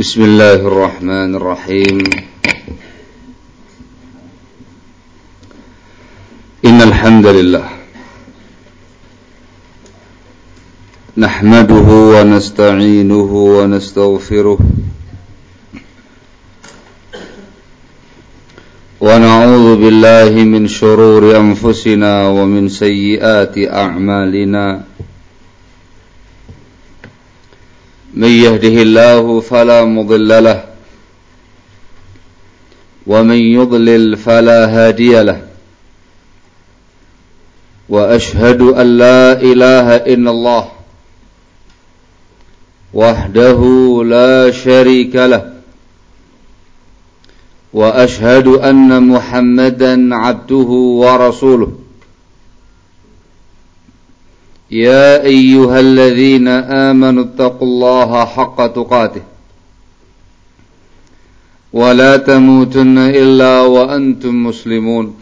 بسم الله الرحمن الرحيم إن الحمد لله نحمده ونستعينه ونستغفره ونعوذ بالله من شرور أنفسنا ومن سيئات أعمالنا من يهده الله فلا مضل له ومن يضلل فلا هادي له وأشهد أن لا إله إلا الله وحده لا شريك له وأشهد أن محمدا عبده ورسوله يا أيها الذين آمنوا اتقوا الله حق تقاته ولا تموتن إلا وأنتم مسلمون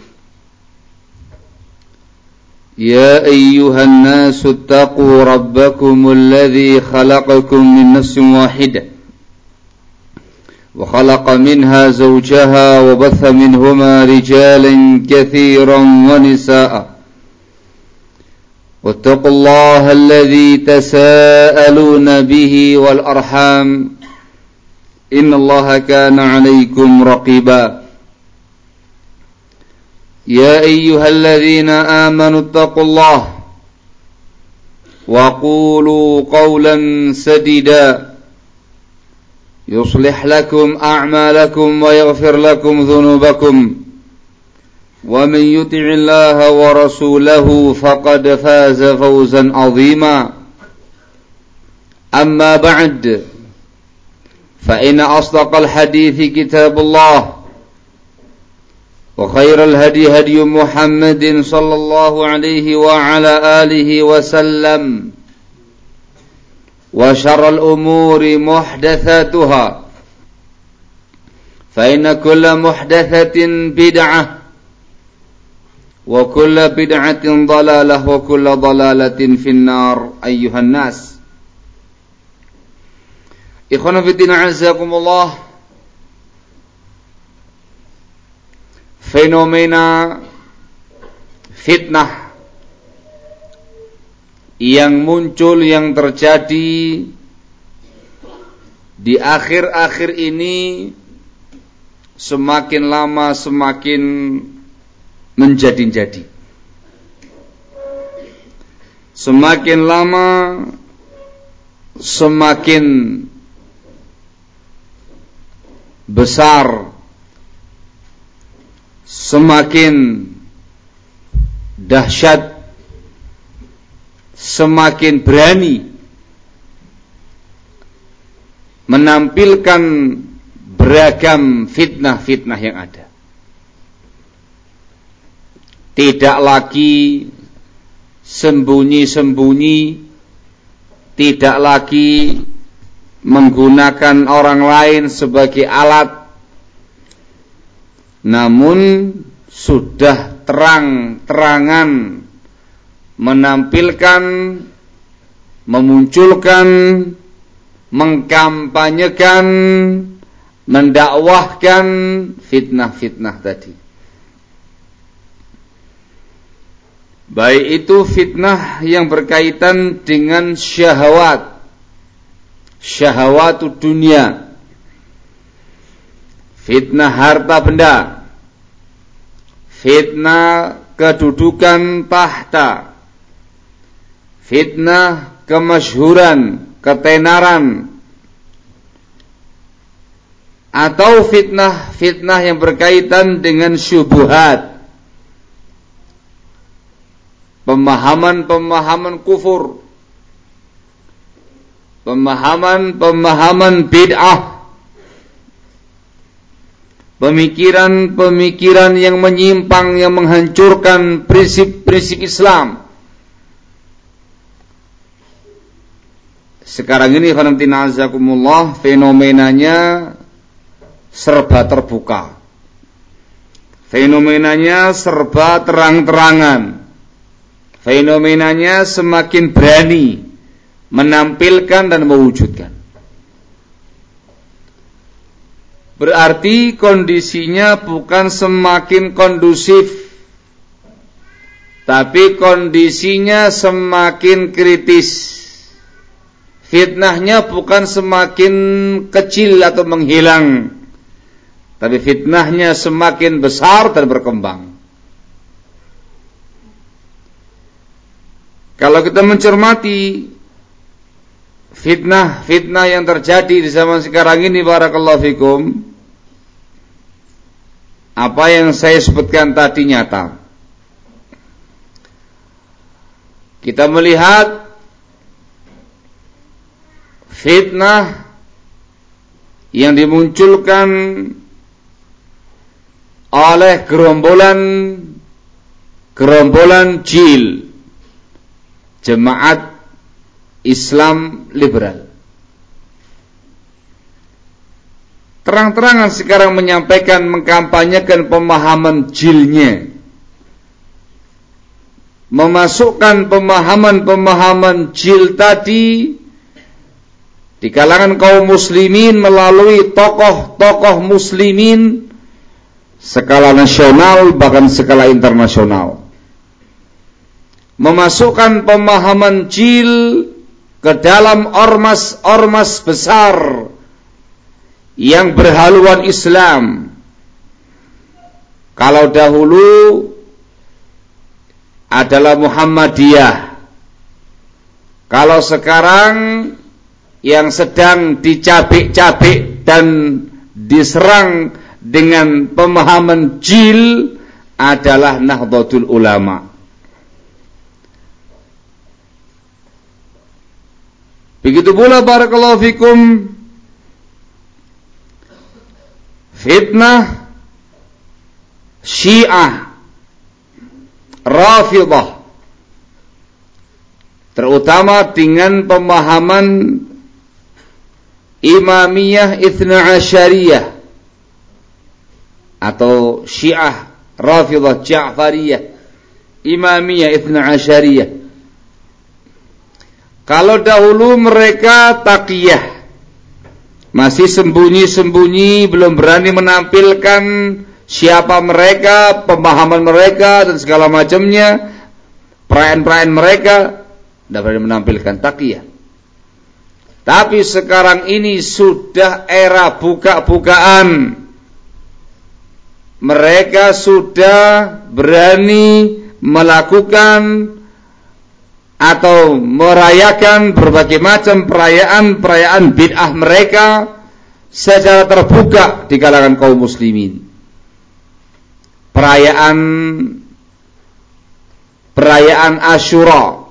يا أيها الناس اتقوا ربكم الذي خلقكم من نفس واحدة وخلق منها زوجها وبث منهما رجالا كثيرا ونساء واتقوا الله الذي تساءلون به والأرحام إن الله كان عليكم رقيبا يا أيها الذين آمنوا اتقوا الله وقولوا قولا سديدا يصلح لكم أعمالكم ويغفر لكم ذنوبكم ومن يطع الله ورسوله فقد فاز فوزا عظيما أما بعد فإن أصدق الحديث كتاب الله وخير الهدي هدي محمد صلى الله عليه وعلى آله وسلم وشر الأمور محدثاتها فإن كل محدثة بدعة وكل بدعة ضلالة وكل ضلالة في النار أيها الناس إخوانا في الدين أعزكم الله. Fenomena fitnah yang muncul, yang terjadi di akhir-akhir ini semakin lama semakin menjadi-jadi. Semakin lama semakin besar, semakin dahsyat, semakin berani menampilkan beragam fitnah-fitnah yang ada. Tidak lagi sembunyi-sembunyi, tidak lagi menggunakan orang lain sebagai alat, namun sudah terang-terangan menampilkan, memunculkan, mengkampanyekan, mendakwahkan fitnah-fitnah tadi. Baik itu fitnah yang berkaitan dengan syahwatud dunia, fitnah harta benda, fitnah kedudukan tahta, fitnah kemasyhuran, ketenaran, atau fitnah-fitnah yang berkaitan dengan syubhat, pemahaman-pemahaman kufur, pemahaman-pemahaman bid'ah, pemikiran-pemikiran yang menyimpang, yang menghancurkan prinsip-prinsip Islam. Sekarang ini fenomenanya serba terbuka, fenomenanya serba terang-terangan, fenomenanya semakin berani menampilkan dan mewujudkan. berarti kondisinya bukan semakin kondusif, tapi kondisinya semakin kritis. Fitnahnya bukan semakin kecil atau menghilang, tapi fitnahnya semakin besar dan berkembang. Kalau kita mencermati fitnah yang terjadi di zaman sekarang ini, barakallahu fikum, apa yang saya sebutkan tadi nyata. Kita melihat fitnah yang dimunculkan oleh gerombolan JIL, Jemaat Islam Liberal. Terang-terangan sekarang menyampaikan, mengkampanyekan pemahaman JIL-nya, memasukkan pemahaman JIL tadi di kalangan kaum muslimin melalui tokoh-tokoh muslimin skala nasional bahkan skala internasional. Memasukkan pemahaman JIL ke dalam ormas-ormas besar yang berhaluan Islam. Kalau dahulu adalah Muhammadiyah, kalau sekarang yang sedang dicabik-cabik dan diserang dengan pemahaman JIL adalah Nahdlatul Ulama. Begitu pula barakallahu fikum fitnah Syiah Rafidhah, terutama dengan pemahaman Imamiyah Itsna Asyariyah atau Syiah Rafidhah Ja'fariyah, Imamiyah Itsna Asyariyah. Kalau dahulu mereka taqiyah, masih sembunyi-sembunyi, belum berani menampilkan siapa mereka, pemahaman mereka dan segala macamnya, perayaan-perayaan mereka, tidak berani menampilkan taqiyah. Tapi sekarang ini sudah era buka-bukaan. Mereka sudah berani melakukan atau merayakan berbagai macam perayaan bid'ah mereka secara terbuka di kalangan kaum muslimin. Perayaan Asyura,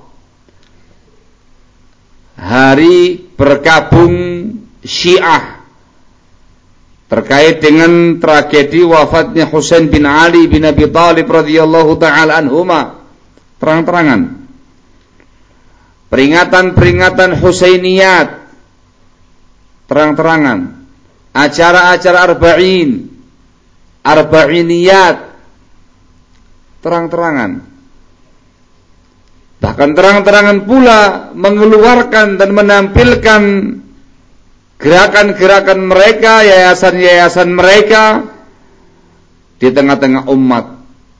hari berkabung Syiah terkait dengan tragedi wafatnya Husain bin Ali bin Abi Thalib radhiyallahu taala anhuma, terang-terangan. Peringatan-peringatan Husainiyat, terang-terangan. Acara-acara arba'iniyat, terang-terangan. Bahkan terang-terangan pula mengeluarkan dan menampilkan gerakan-gerakan mereka, yayasan-yayasan mereka di tengah-tengah umat.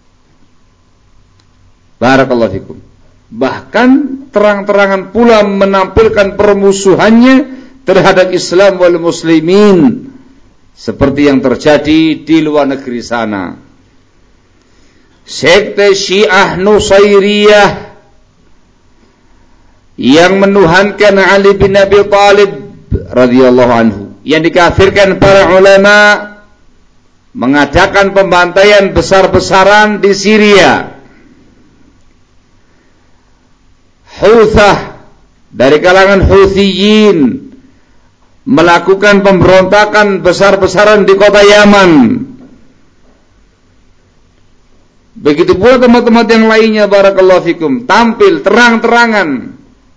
Barakallahu fikum. Bahkan terang-terangan pula menampilkan permusuhannya terhadap Islam wal muslimin, seperti yang terjadi di luar negeri sana. Sekte Syiah Nusairiyah yang menuhankan Ali bin Abi Thalib radhiyallahu anhu, yang dikafirkan para ulama, mengadakan pembantaian besar-besaran di Syria. Huthah dari kalangan Huthiyin melakukan pemberontakan besar-besaran di kota Yaman. Begitu pula tempat-tempat yang lainnya, barakallahu fikum, tampil terang-terangan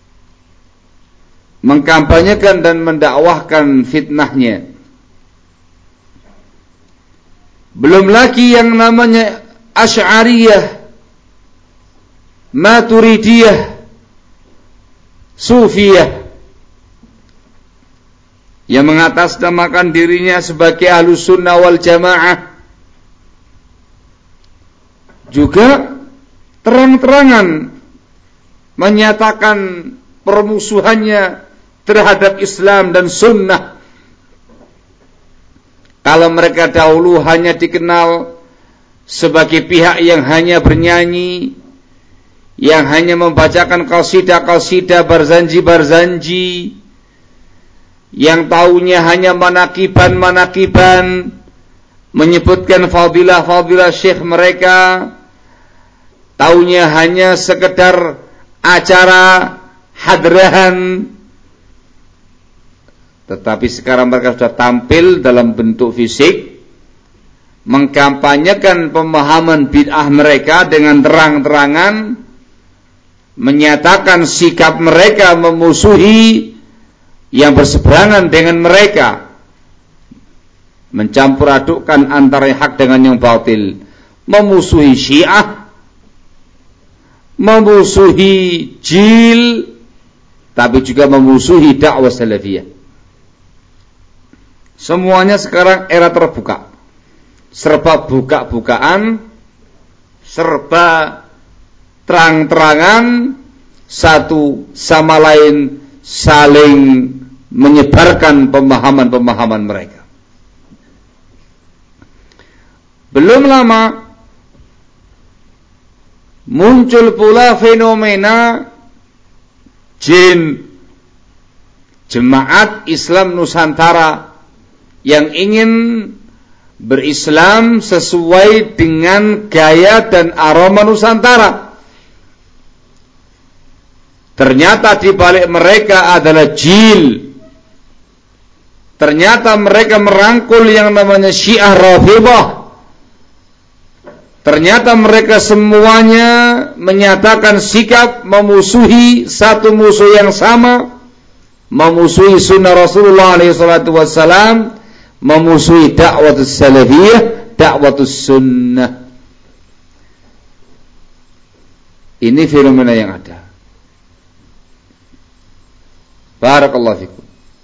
mengkampanyekan dan mendakwahkan fitnahnya. Belum lagi yang namanya Asy'ariyah, Maturidiyah, Sufiyah. yang mengatasnamakan dirinya sebagai Ahlus Sunnah wal Jamaah juga terang-terangan menyatakan permusuhannya terhadap Islam dan Sunnah. Kalau mereka dahulu hanya dikenal sebagai pihak yang hanya bernyanyi, yang hanya membacakan qasidah-qasidah, barzanji-barzanji, yang taunya hanya manakiban-manakiban, menyebutkan fadilah-fadilah syekh mereka, taunya hanya sekedar acara hadrahan. Tetapi sekarang mereka sudah tampil dalam bentuk fisik, mengkampanyekan pemahaman bid'ah mereka dengan terang-terangan, menyatakan sikap mereka memusuhi yang berseberangan dengan mereka, mencampur adukkan antara hak dengan yang batil, memusuhi Syiah, memusuhi Jil, tapi juga memusuhi dakwah salafiyah. Semuanya sekarang era terbuka, serba buka-bukaan, serba terang-terangan, satu sama lain saling menyebarkan pemahaman-pemahaman mereka. Belum lama muncul pula fenomena jin, Jemaat Islam Nusantara yang ingin berislam sesuai dengan gaya dan aroma Nusantara. Ternyata di balik mereka adalah jil. Ternyata mereka merangkul yang namanya Syiah Rafidhah. Ternyata mereka semuanya menyatakan sikap memusuhi satu musuh yang sama, memusuhi sunnah Rasulullah SAW, memusuhi da'watus salafiyah, da'watus sunnah. Ini fenomena yang ada. Barakallahu fikum.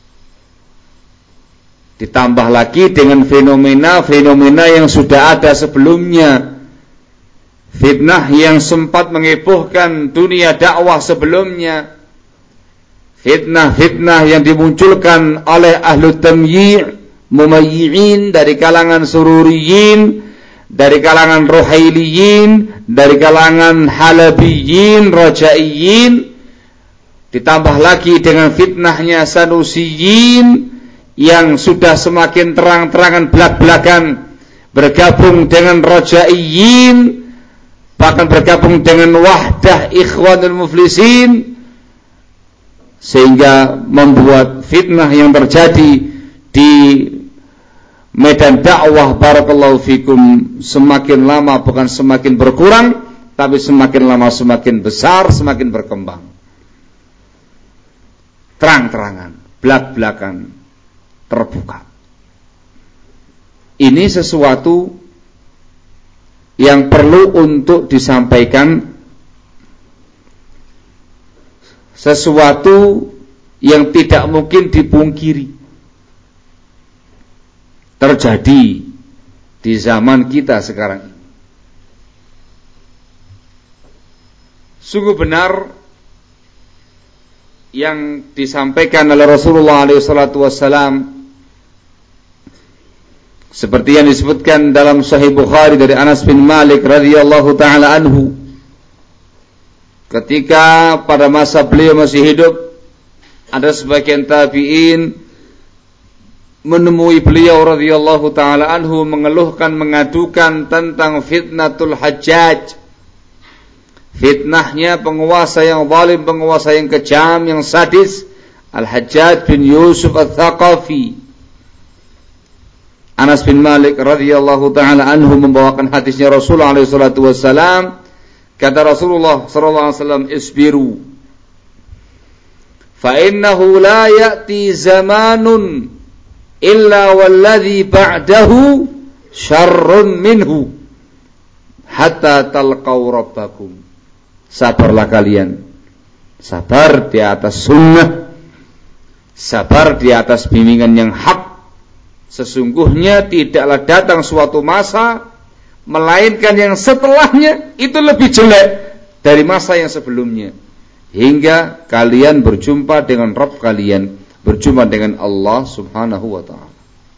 Ditambah lagi dengan fenomena-fenomena yang sudah ada sebelumnya. Fitnah yang sempat menghebohkan dunia dakwah sebelumnya. Fitnah-fitnah yang dimunculkan oleh ahlu tamyi', mumayyi'in, dari kalangan sururiyin, dari kalangan ruhailiyin, dari kalangan halabiyin, rajaiyin. Ditambah lagi dengan fitnahnya sanusiyin yang sudah semakin terang-terangan belak-belakan bergabung dengan rajaiyin, bahkan bergabung dengan wahdah ikhwanul muflisin, sehingga membuat fitnah yang terjadi di medan dakwah barakallahu fikum semakin lama bukan semakin berkurang, tapi semakin lama semakin besar, semakin berkembang. Terang-terangan, belak-belakan, terbuka. Ini sesuatu yang perlu untuk disampaikan, sesuatu yang tidak mungkin dipungkiri terjadi di zaman kita sekarang ini. Sungguh benar yang disampaikan oleh Rasulullah SAW, seperti yang disebutkan dalam Sahih Bukhari dari Anas bin Malik radhiyallahu taala anhu, ketika pada masa beliau masih hidup, ada sebagian tabi'in menemui beliau radhiyallahu taala anhu mengeluhkan, mengadukan tentang fitnatul Hajjaj, fitnahnya penguasa yang zalim, penguasa yang kejam, yang sadis, Al-Hajjaj bin Yusuf Al-Thaqafi. Anas bin Malik radhiyallahu taala anhu membawakan hadisnya Rasulullah SAW. Kata Rasulullah SAW, isbiru, fa innahu la ya'ti zamanun illa walladhi ba'dahu syarrun minhu hatta talqaw rabbakum. Sabarlah kalian, sabar di atas sunnah, sabar di atas bimbingan yang hak. Sesungguhnya tidaklah datang suatu masa melainkan yang setelahnya itu lebih jelek dari masa yang sebelumnya, hingga kalian berjumpa dengan Rabb kalian, berjumpa dengan Allah Subhanahu wa ta'ala.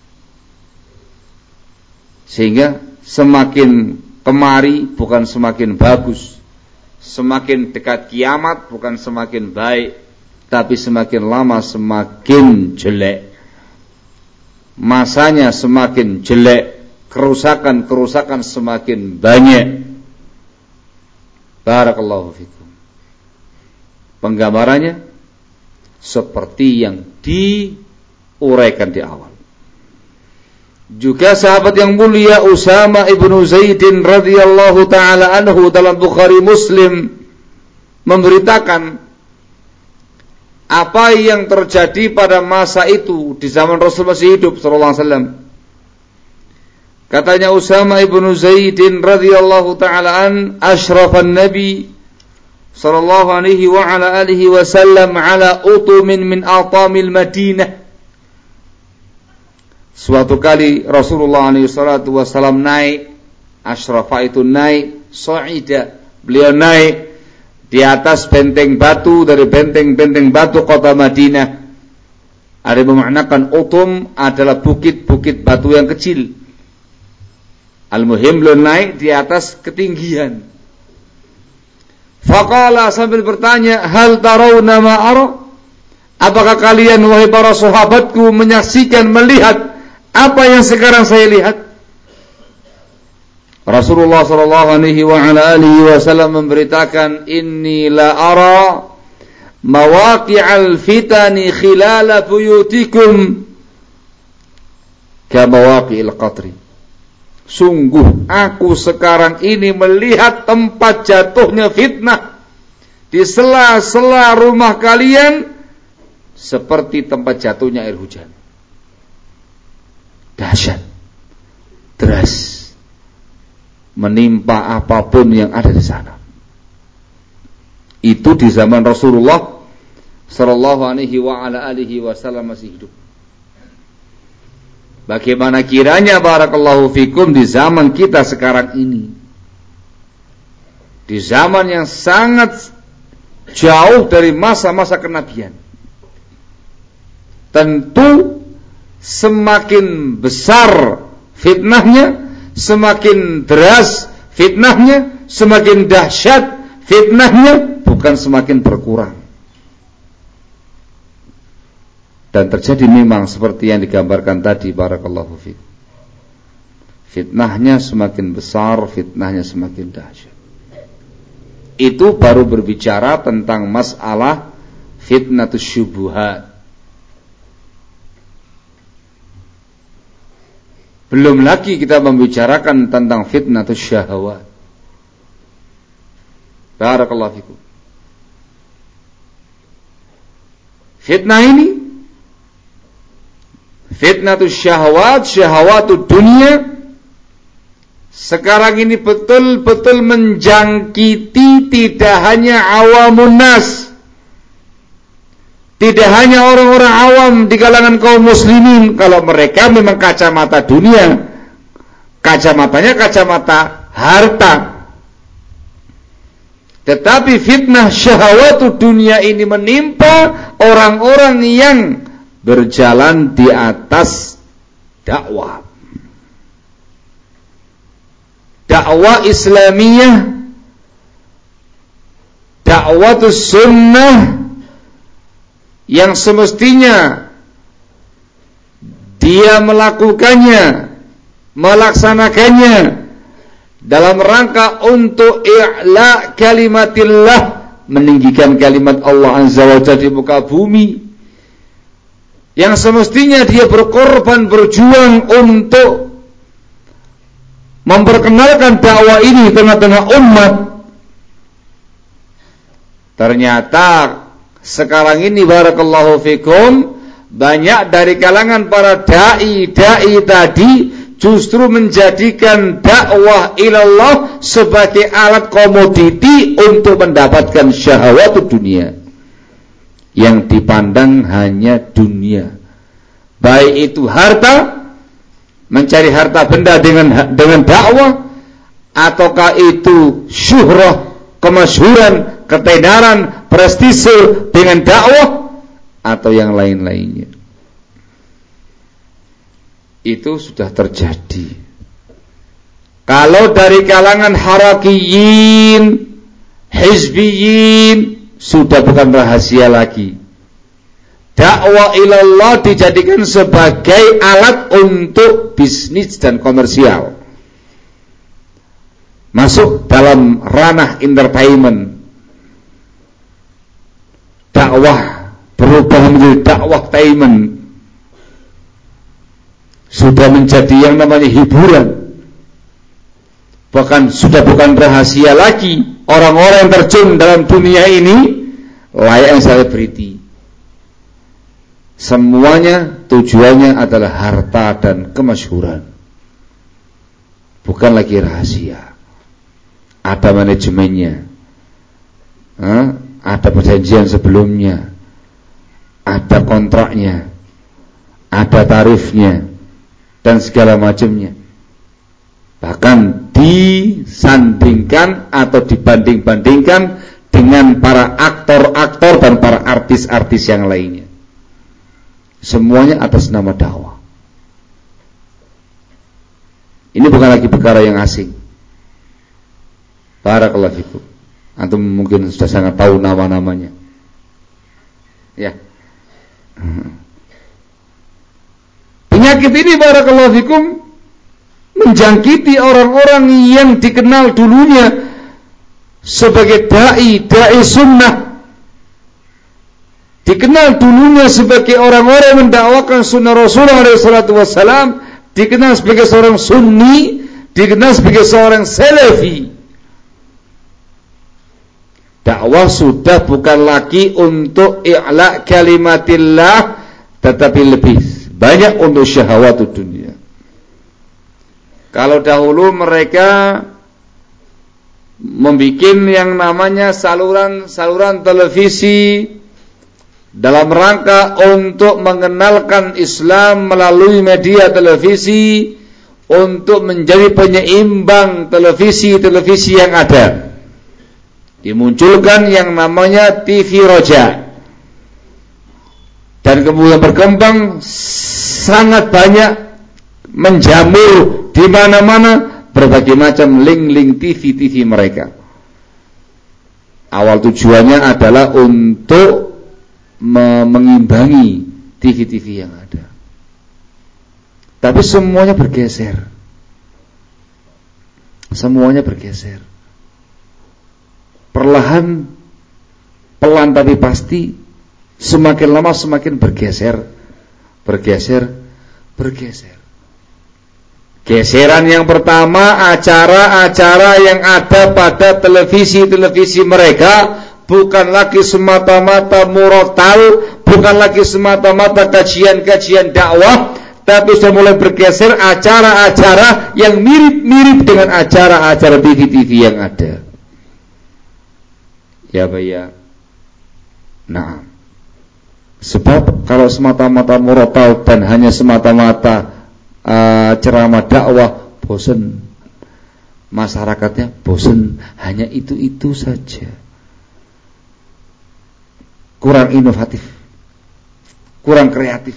Sehingga semakin kemari bukan semakin bagus, semakin dekat kiamat bukan semakin baik, tapi semakin lama semakin jelek. Masanya semakin jelek, kerusakan-kerusakan semakin banyak. Barakallahu fikum. Penggambarannya seperti yang diuraikan di awal. Juga sahabat yang mulia Usama ibnu Zaidin radhiyallahu ta'ala anhu dalam Bukhari Muslim memberitakan apa yang terjadi pada masa itu di zaman Rasul masih hidup sallallahu alaihi wasallam. Katanya Usama ibnu Zaidin radhiyallahu ta'ala an, asyrafan Nabi sallallahu alaihi wa ala alihi wasallam ala utumin min atamil Madinah. Suatu kali Rasulullah alaihi salatu wasallam naik, asyrafa itu naik, sa'ida, beliau naik di atas benteng batu dari benteng-benteng batu kota Madinah. Ada yang memaknakan utum adalah bukit-bukit batu yang kecil. Al-muhim beliau naik di atas ketinggian. Faqala sambil bertanya, hal tarawna ma ara? Apakah kalian wahai para sahabatku menyaksikan, melihat apa yang sekarang saya lihat? Rasulullah sallallahu alaihi wa ala alihi wasallam memberitakan, inni la ara mawaqi'al fitani khilala buyutikum ka mawaqi'il qatri. Sungguh aku sekarang ini melihat tempat jatuhnya fitnah di sela-sela rumah kalian seperti tempat jatuhnya air hujan. Dahsyat, deras, menimpa apapun yang ada di sana. Itu di zaman Rasulullah sallallahu alaihi wa ala alihi wasallam masih hidup. Bagaimana kiranya barakallahu fikum di zaman kita sekarang ini, di zaman yang sangat jauh dari masa-masa kenabian. Tentu semakin besar fitnahnya, semakin deras fitnahnya, semakin dahsyat fitnahnya, bukan semakin berkurang. Dan terjadi memang seperti yang digambarkan tadi, barakallahu fiik. Fitnahnya semakin besar, fitnahnya semakin dahsyat. Itu baru berbicara tentang masalah fitnatus syubuhat. Belum lagi kita membicarakan tentang fitnatus syahwat. Barakallahu fikum. Fitnah ini, fitnatus syahwat, syahwatud dunia, sekarang ini betul-betul menjangkiti tidak hanya awamun nas, tidak hanya orang-orang awam di kalangan kaum muslimin. Kalau mereka memang kacamata dunia, kacamatanya kacamata harta. Tetapi fitnah syahwatud dunia ini menimpa orang-orang yang berjalan di atas dakwah. Dakwah Islamiyah, dakwatus sunnah, yang semestinya dia melakukannya, melaksanakannya dalam rangka untuk i'la kalimatillah, meninggikan kalimat Allah Azza wa Jalla di muka bumi, yang semestinya dia berkorban, berjuang untuk memperkenalkan dakwah ini di tengah-tengah umat. Ternyata sekarang ini barakallahu fikum, banyak dari kalangan para dai-dai tadi justru menjadikan dakwah ilallah sebagai alat komoditi untuk mendapatkan syahwat dunia. yang dipandang hanya dunia, baik itu harta, mencari harta benda dengan dakwah, ataukah itu syuhrah, kemasyhuran, ketenaran, prestise dengan dakwah, atau yang lain-lainnya. Itu sudah terjadi. Kalau dari kalangan harakiyin, hizbiyin, sudah bukan rahasia lagi. Dakwah ilallah dijadikan sebagai alat untuk bisnis dan komersial. Masuk dalam ranah entertainment. Dakwah berubah menjadi dakwah tainment. Sudah menjadi yang namanya hiburan. Bahkan sudah bukan rahasia lagi, orang-orang yang terjun dalam dunia ini layaknya selebriti. Semuanya tujuannya adalah harta dan kemasyhuran. Bukan lagi rahasia. Ada manajemennya, ada perjanjian sebelumnya, ada kontraknya, ada tarifnya, dan segala macamnya. Bahkan disandingkan atau dibanding-bandingkan dengan para aktor-aktor dan para artis-artis yang lainnya. Semuanya atas nama dakwah. Ini bukan lagi perkara yang asing. Barakallahu fikum. Antum mungkin sudah sangat tahu nama-namanya. Ya. Penyakit ini barakallahu fikum menjangkiti orang-orang yang dikenal dulunya sebagai dai sunnah, dikenal dulunya sebagai orang-orang yang mendakwakan sunnah Rasulullah SAW, dikenal sebagai seorang sunni, dikenal sebagai seorang salafi. Dakwah sudah bukan lagi untuk i'la kalimatillah, tetapi lebih banyak untuk syahwatud dunia. Kalau dahulu mereka membuat yang namanya saluran televisi dalam rangka untuk mengenalkan Islam melalui media televisi, untuk menjadi penyeimbang televisi yang ada. Dimunculkan yang namanya TV Roja, dan kemudian berkembang sangat banyak, menjamur di mana-mana berbagai macam link TV mereka. Awal tujuannya adalah untuk mengimbangi TV yang ada. Tapi semuanya bergeser. Perlahan, pelan tapi pasti, semakin lama semakin bergeser. Geseran yang pertama, acara-acara yang ada pada televisi mereka bukan lagi semata-mata murotal, bukan lagi semata-mata kajian-kajian dakwah, tapi sudah mulai bergeser acara-acara yang mirip-mirip dengan acara-acara TV yang ada. Ya Pak ya. Nah, sebab kalau semata-mata murotal dan hanya semata-mata ceramah dakwah, bosan, masyarakatnya bosan, hanya itu saja, kurang inovatif, kurang kreatif.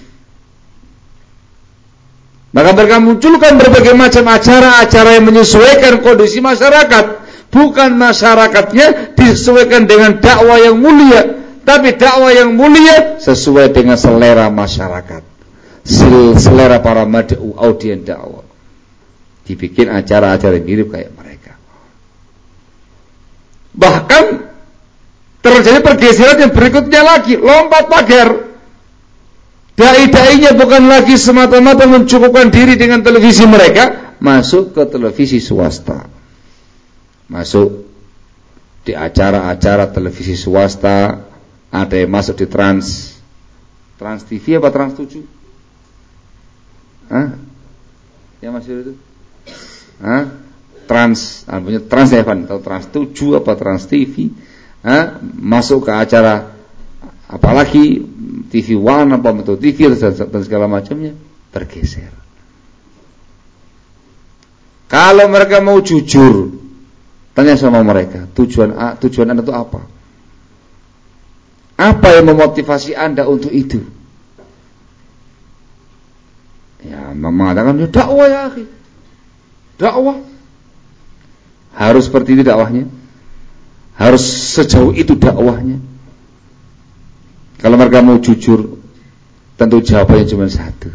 Maka mereka munculkan berbagai macam acara-acara yang menyesuaikan kondisi masyarakat, bukan masyarakatnya disesuaikan dengan dakwah yang mulia, tapi dakwah yang mulia sesuai dengan selera masyarakat, selera para mad'u, audien dakwah. Dibikin acara-acara yang mirip kayak mereka. Bahkan terjadi pergeseran yang berikutnya lagi, lompat pagar. Dai-dainya bukan lagi semata-mata mencukupkan diri dengan televisi mereka, masuk ke televisi swasta, masuk di acara-acara televisi swasta. Ada yang masuk di Trans TV apa Trans 7? Yang masih itu? Trans Evan atau Trans 7 apa Trans TV? Masuk ke acara apalagi TV One apa Metro TV dan segala macamnya bergeser. Kalau mereka mau jujur, tanya sama mereka, tujuan Anda itu apa? Apa yang memotivasi Anda untuk itu? Ya, mengatakan ya dakwah ya akhi. Dakwah. Harus seperti itu dakwahnya. Harus sejauh itu dakwahnya. Kalau mereka mau jujur, tentu jawabannya cuma satu.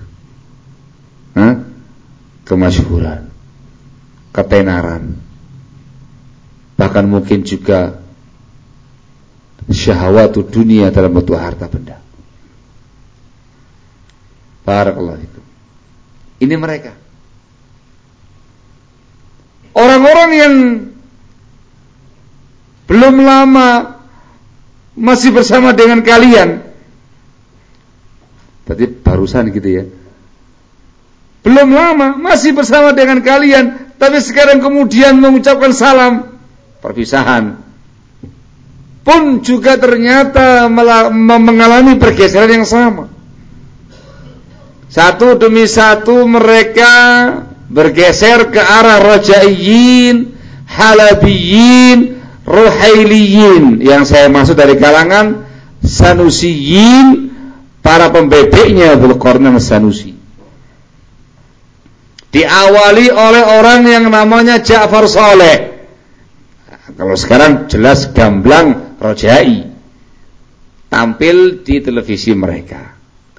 Kemasyhuran, ketenaran. Bahkan mungkin juga syahwatu dunia dalam bentuk harta benda. Barakallahu fikum. Ini mereka. Orang-orang yang belum lama masih bersama dengan kalian. Berarti barusan gitu ya. Belum lama masih bersama dengan kalian, tapi sekarang kemudian mengucapkan salam perpisahan. Pun juga ternyata mengalami pergeseran yang sama. Satu demi satu mereka bergeser ke arah Rajaiyin, Halabiyin, Ruhailiyin. Yang saya maksud dari kalangan Sanusiyin, para pembebeknya Dzulqarnain Sanusi. Diawali oleh orang yang namanya Ja'far Saleh. Kalau sekarang jelas gamblang Rajai. Tampil di televisi mereka.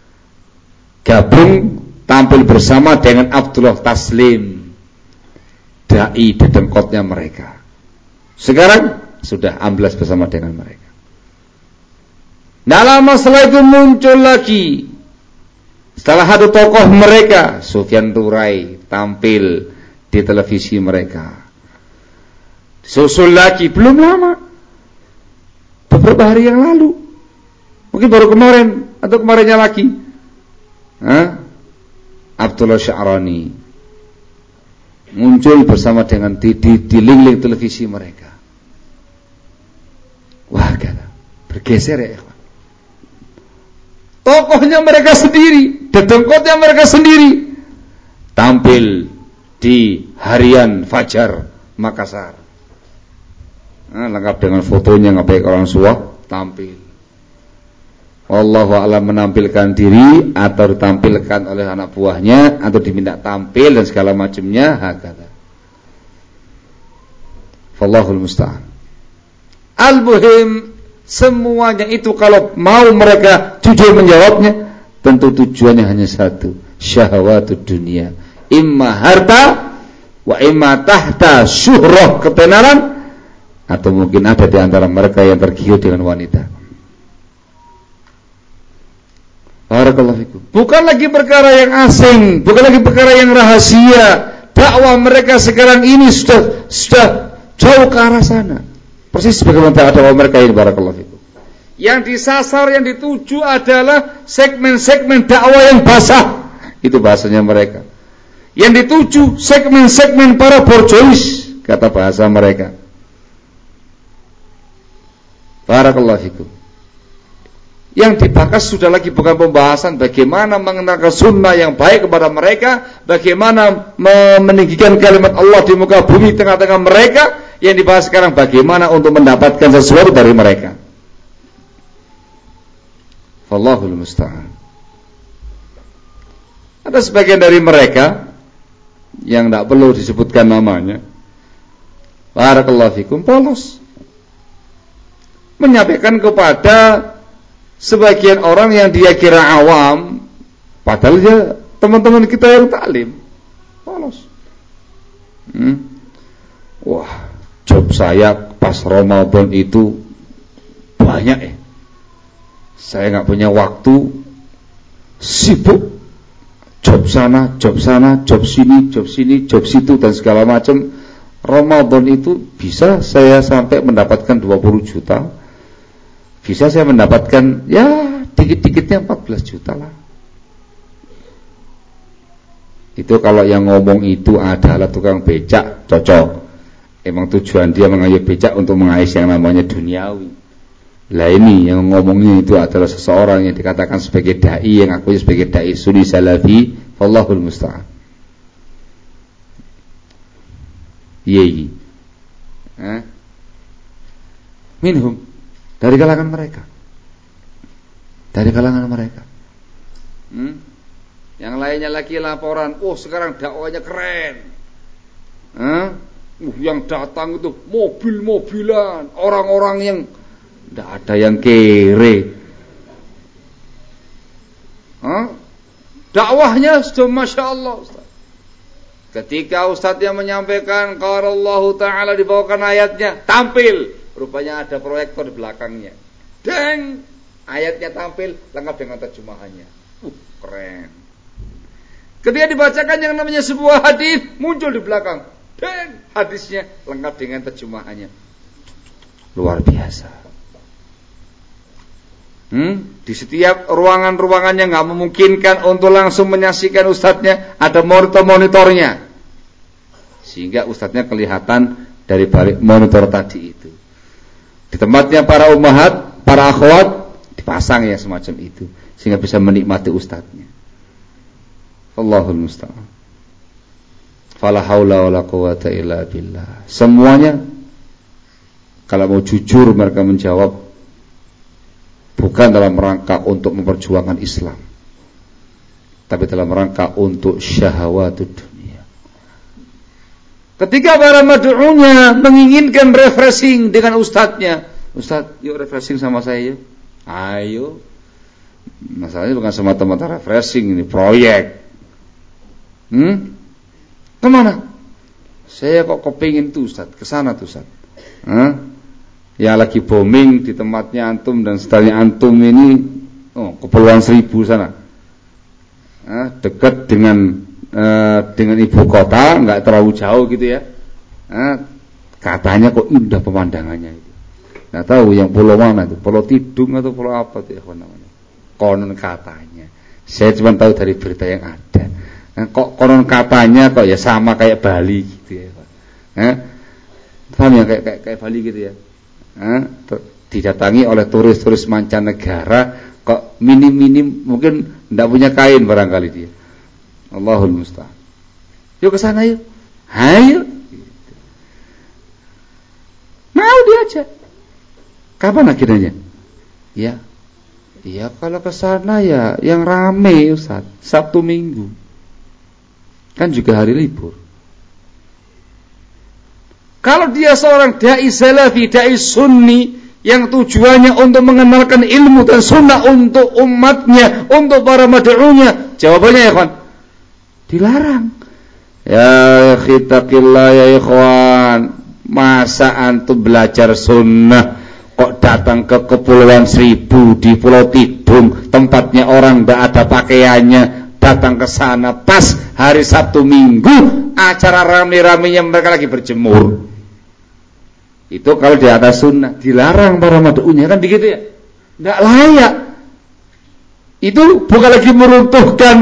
Gabung tampil bersama dengan Abdullah Taslim, dai dedengkotnya mereka. Sekarang sudah amblas bersama dengan mereka. Nah, lama setelah itu muncul lagi setelah satu tokoh mereka, Sufyan Turai, tampil di televisi mereka. Susul lagi, belum lama, beberapa hari yang lalu, mungkin baru kemarin atau kemarinnya lagi, Abdullah Sya'rani muncul bersama dengan di link-link televisi mereka. Wah, kata bergeser ya ikhwan. Tokohnya mereka sendiri, dedengkotnya mereka sendiri tampil di harian Fajar Makassar. Lengkap dengan fotonya, ngapain orang suah tampil. Wallahu a'lam menampilkan diri atau ditampilkan oleh anak buahnya atau diminta tampil dan segala macamnya, hakata. Wallahul musta'an. Al-muhim, semuanya itu kalau mau mereka jujur menjawabnya, tentu tujuannya hanya satu, syahwatud dunia. Imma harta wa imma tahta syuhrah, ketenaran, atau mungkin ada di antara mereka yang tergiur dengan wanita. Barakallahu fikum. Bukan lagi perkara yang asing, bukan lagi perkara yang rahasia. Dakwah mereka sekarang ini sudah jauh ke arah sana. Persis sebagaimana dakwah mereka ini, barakallahu fikum. Yang disasar, yang dituju adalah segmen-segmen dakwah yang basah. Itu bahasanya mereka. Yang dituju segmen-segmen para borjois, kata bahasa mereka. Barakallahu fikum. Yang dibahas sudah lagi bukan pembahasan bagaimana mengenalkan sunnah yang baik kepada mereka, bagaimana meninggikan kalimat Allah di muka bumi tengah-tengah mereka. Yang dibahas sekarang bagaimana untuk mendapatkan sesuatu dari mereka. Wallahul musta'an. Ada sebagian dari mereka yang tidak perlu disebutkan namanya, barakallahu fikum, polos menyampaikan kepada sebagian orang yang dia kira awam, padahal dia teman-teman kita yang taklim, polos. Wah, job saya pas Ramadan itu banyak ya. Saya nggak punya waktu, sibuk, job sana, job sini, job situ dan segala macam. Ramadan itu bisa saya sampai mendapatkan 20 juta. Bisa saya mendapatkan ya dikit-dikitnya 14 juta lah. Itu kalau yang ngomong itu adalah tukang becak, cocok. Emang tujuan dia mengayuh becak untuk mengais yang namanya duniawi. Lah ini yang ngomongnya itu adalah seseorang yang dikatakan sebagai dai, yang aku sebagai dai sunni salafi, wallahul musta'an. Iya. Minhum, dari kalangan mereka. Yang lainnya lagi laporan, sekarang dakwanya keren. Yang datang itu mobil-mobilan, orang-orang yang tidak ada yang kere. Dakwahnya sudah Masya Allah, Ustaz. Ketika Ustaznya menyampaikan qala Allah Ta'ala, dibawakan ayatnya, tampil, rupanya ada proyektor di belakangnya. Deng, ayatnya tampil lengkap dengan terjemahannya. Keren. Ketika dibacakan yang namanya sebuah hadis, muncul di belakang. Deng, hadisnya lengkap dengan terjemahannya. Luar biasa. Di setiap ruangan-ruangan yang nggak memungkinkan untuk langsung menyaksikan ustadznya, ada monitor-monitornya, sehingga ustadznya kelihatan dari balik monitor tadi itu. Di tempatnya para ummahat, para akhwat, dipasang ya semacam itu, sehingga bisa menikmati ustadznya. Allahul musta'an. Fala haula wala quwata illa billah. Semuanya kalau mau jujur mereka menjawab, bukan dalam rangka untuk memperjuangkan Islam, tapi dalam rangka untuk syahwatud dunia. Ketika para mad'unya menginginkan refreshing dengan ustadznya, Ustadz, yuk refreshing sama saya yuk. Ayo. Masalahnya bukan semata-mata refreshing, ini proyek. Kemana? Saya kok kepingin tuh Ustadz, kesana tuh Ustadz. Ya lagi booming di tempatnya antum dan setelahnya antum ini, Kepulauan Seribu sana, dekat dengan ibu kota, nggak terlalu jauh gitu ya. Katanya kok indah pemandangannya itu. Nggak tahu yang pulau mana itu, Pulau Tidung atau pulau apa tuh ya namanya. Konon katanya, saya cuma tahu dari berita yang ada. Kok konon katanya kok ya sama kayak Bali gitu ya. Paham ya kayak Bali gitu ya. Didatangi oleh turis-turis mancanegara, kok minim-minim mungkin tidak punya kain barangkali dia. Allahul musta'an. Yuk ke sana yuk. Ayo. Mau diajak. Kapan akhirnya? Ya kalau ke sana ya yang rame Ustaz, Sabtu Minggu. Kan juga hari libur. Kalau dia seorang dai salafi, dai sunni yang tujuannya untuk mengenalkan ilmu dan sunnah untuk umatnya, untuk para mad'unya, jawabannya ya kawan, dilarang. Ya khitaqillah ya ikhwan, masa antum belajar sunnah kok datang ke Kepulauan Seribu di Pulau Tidung, tempatnya orang tidak ada pakaiannya, datang ke sana pas hari Sabtu Minggu, acara rame-ramenya mereka lagi berjemur. Itu kalau di atas sunnah, dilarang para mad'unya, kan begitu ya? Nggak layak. Itu bukan lagi meruntuhkan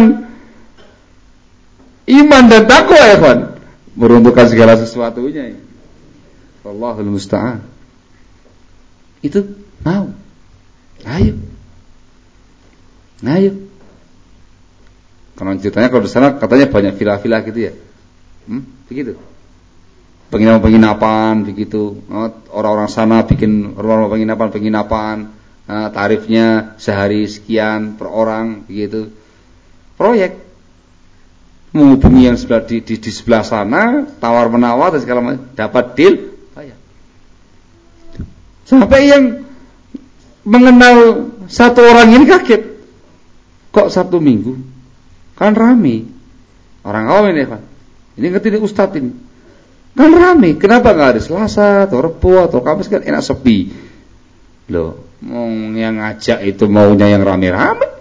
iman dan takwa ya kawan, meruntuhkan segala sesuatunya. Wallahul musta'an. Itu mau. Ayo. Karena ceritanya kalau di sana katanya banyak villa-villa gitu ya. Begitu. Penginapan begitu. Orang-orang sana bikin rumah penginapan, tarifnya sehari sekian per orang begitu. Proyek. Menghubungi yang sebelah di sebelah sana, tawar-menawar dan segala macam, dapat deal, bayar. Sampai yang mengenal satu orang ini kaget. Kok Sabtu Minggu? Kan rame. Orang awam ini Pak. Ini ngerti nih Ustadz ini. Kan rame, kenapa nggak hari Selasa atau Rebo atau Kamis, kan enak sepi. Loh, yang ngajak itu maunya yang rame-rame.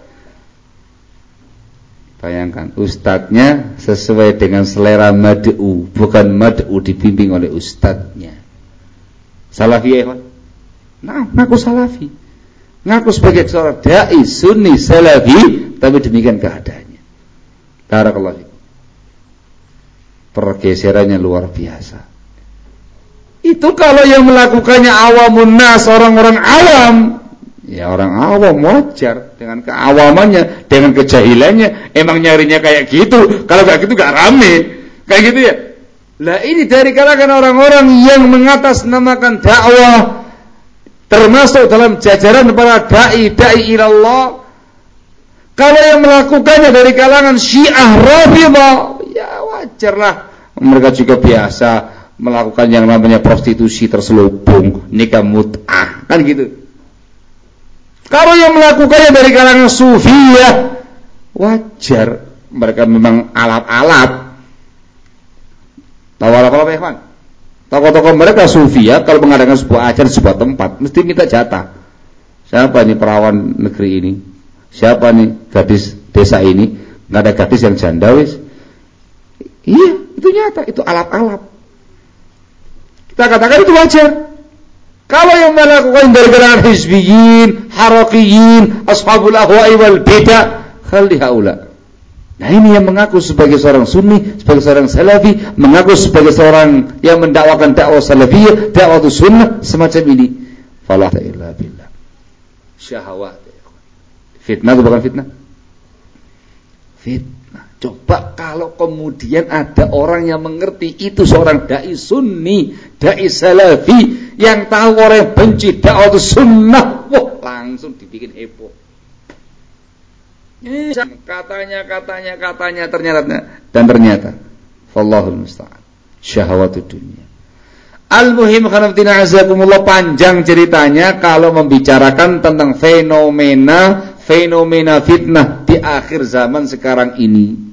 Bayangkan, ustadznya sesuai dengan selera mad'u, bukan mad'u dibimbing oleh ustadznya. Salafi ya, nah, ngaku salafi, ngaku sebagai seorang dai sunni salafi, tapi demikian keadaannya. Barakallahu fikum. Pergeserannya luar biasa. Itu kalau yang melakukannya awamun nas, orang-orang awam, Ya orang awam wajar dengan keawamannya, dengan kejahilannya, emang nyarinya kayak gitu. Kalau kayak gitu gak rame, kayak gitu ya. Lah ini dari kalangan orang-orang yang mengatasnamakan dakwah, termasuk dalam jajaran para dai ilallah. Kalau yang melakukannya dari kalangan Syiah Rafidhah, ya wajarlah. Mereka juga biasa melakukan yang namanya prostitusi terselubung, nikah mut'ah, kan gitu. Kalau yang melakukannya dari kalangan Sufiyah, wajar. Mereka memang alat-alat. Tahu apa ya, Ikhwan? Tokoh-tokoh mereka Sufiyah kalau mengadakan sebuah acara di sebuah tempat, mesti minta jatah. Siapa nih perawan negeri ini? Siapa nih gadis desa ini? Nggak ada gadis yang janda, wis. Iya, itu nyata, itu alat-alat. Kita katakan itu wajar. Kalau yang melakukan dari kalangan hizbiyin, harakiyin, ashabul ahwa'i wal bid'ah, khali haula. Nah ini yang mengaku sebagai seorang sunni, sebagai seorang salafi, mengaku sebagai seorang yang mendakwakan dakwah salafiyah, dakwah sunnah, semacam ini. Fala ilaha billah. Syahwat. Fitnah itu bukan fitnah? Fitnah. Coba kalau kemudian ada orang yang mengerti itu seorang dai sunni, dai salafi, yang tahu orang yang benci dakwah sunnah, wah langsung dibikin heboh. Katanya ternyata wallahul musta'an, syahwatud dunia. Al-muhim khanafitina azakumullah, panjang ceritanya kalau membicarakan tentang fenomena fitnah di akhir zaman sekarang ini.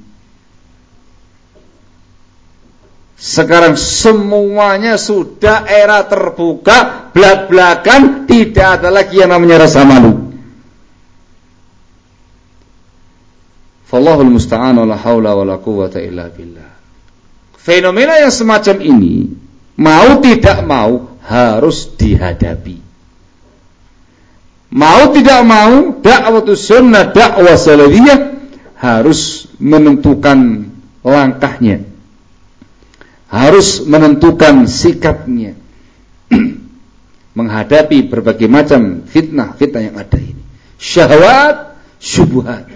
Sekarang semuanya sudah era terbuka, belak-belakan, tidak ada lagi yang namanya rasa malu. Fallahul musta'an, wala haula wala quwwata illa billah. Fenomena yang semacam ini, mau tidak mau harus dihadapi. Mau tidak mau, dakwah sunnah, dakwah salafiyah harus menentukan langkahnya, harus menentukan sikapnya menghadapi berbagai macam fitnah yang ada ini. Syahwat, syubhat.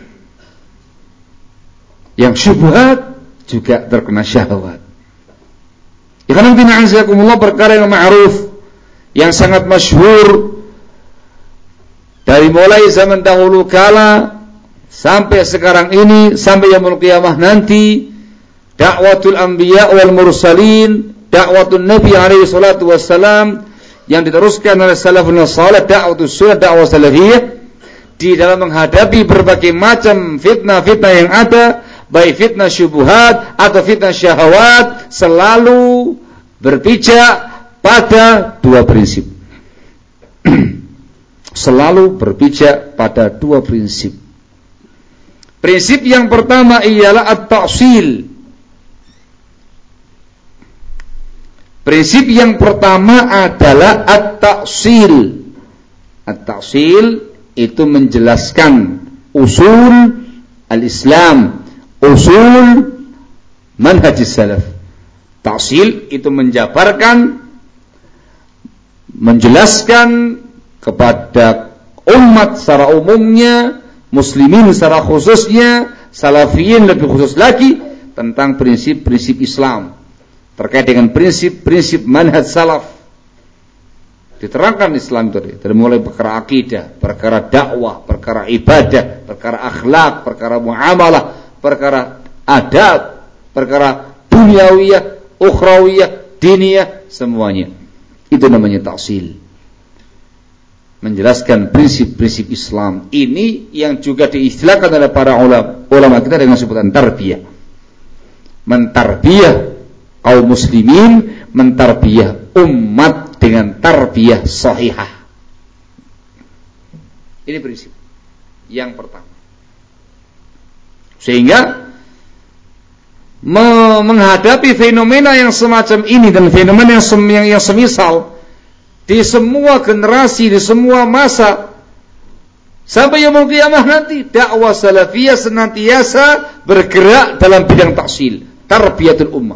Yang syubhat juga terkena syahwat. Ikhwan fillah azakumullah, perkara yang ma'ruf, yang sangat masyhur dari mulai zaman dahulu kala sampai sekarang ini, sampai yaumul qiyamah nanti, dakwatul anbiya wal mursalin, dakwatun nabi alaihi salatu wassalam, yang diteruskan oleh salafun salih, dakwatus sunnah, dakwah salafiyah, di dalam menghadapi berbagai macam fitnah yang ada, baik fitnah syubhat atau fitnah syahwat, selalu berpijak pada dua prinsip. Selalu berpijak pada dua prinsip. Prinsip yang pertama ialah at-ta'sil. Prinsip yang pertama adalah at-ta'sil. At-ta'sil itu menjelaskan usul al-Islam, usul manhajis salaf. Ta'sil itu menjabarkan, menjelaskan kepada umat secara umumnya, muslimin secara khususnya, salafiyin lebih khusus lagi, tentang prinsip-prinsip Islam terkait dengan prinsip-prinsip manhaj salaf. Diterangkan Islam itu dari mulai perkara akidah, perkara dakwah, perkara ibadah, perkara akhlak, perkara muamalah, perkara adab, perkara dunyawiyah, ukhrawiyah, diniyah, semuanya. Itu namanya ta'sil. Menjelaskan prinsip-prinsip Islam. Ini yang juga diistilahkan oleh para ulama kita dengan sebutan tarbiyah. Mentarbiyah kaum muslimin, mentarbiyah umat dengan tarbiyah sahihah. Ini prinsip yang pertama. Sehingga menghadapi fenomena yang semacam ini dan fenomena yang semisal di semua generasi, di semua masa, sampai yaumul qiyamah nanti, dakwah salafiyah senantiasa bergerak dalam bidang ta'sil, tarbiyatul ummah,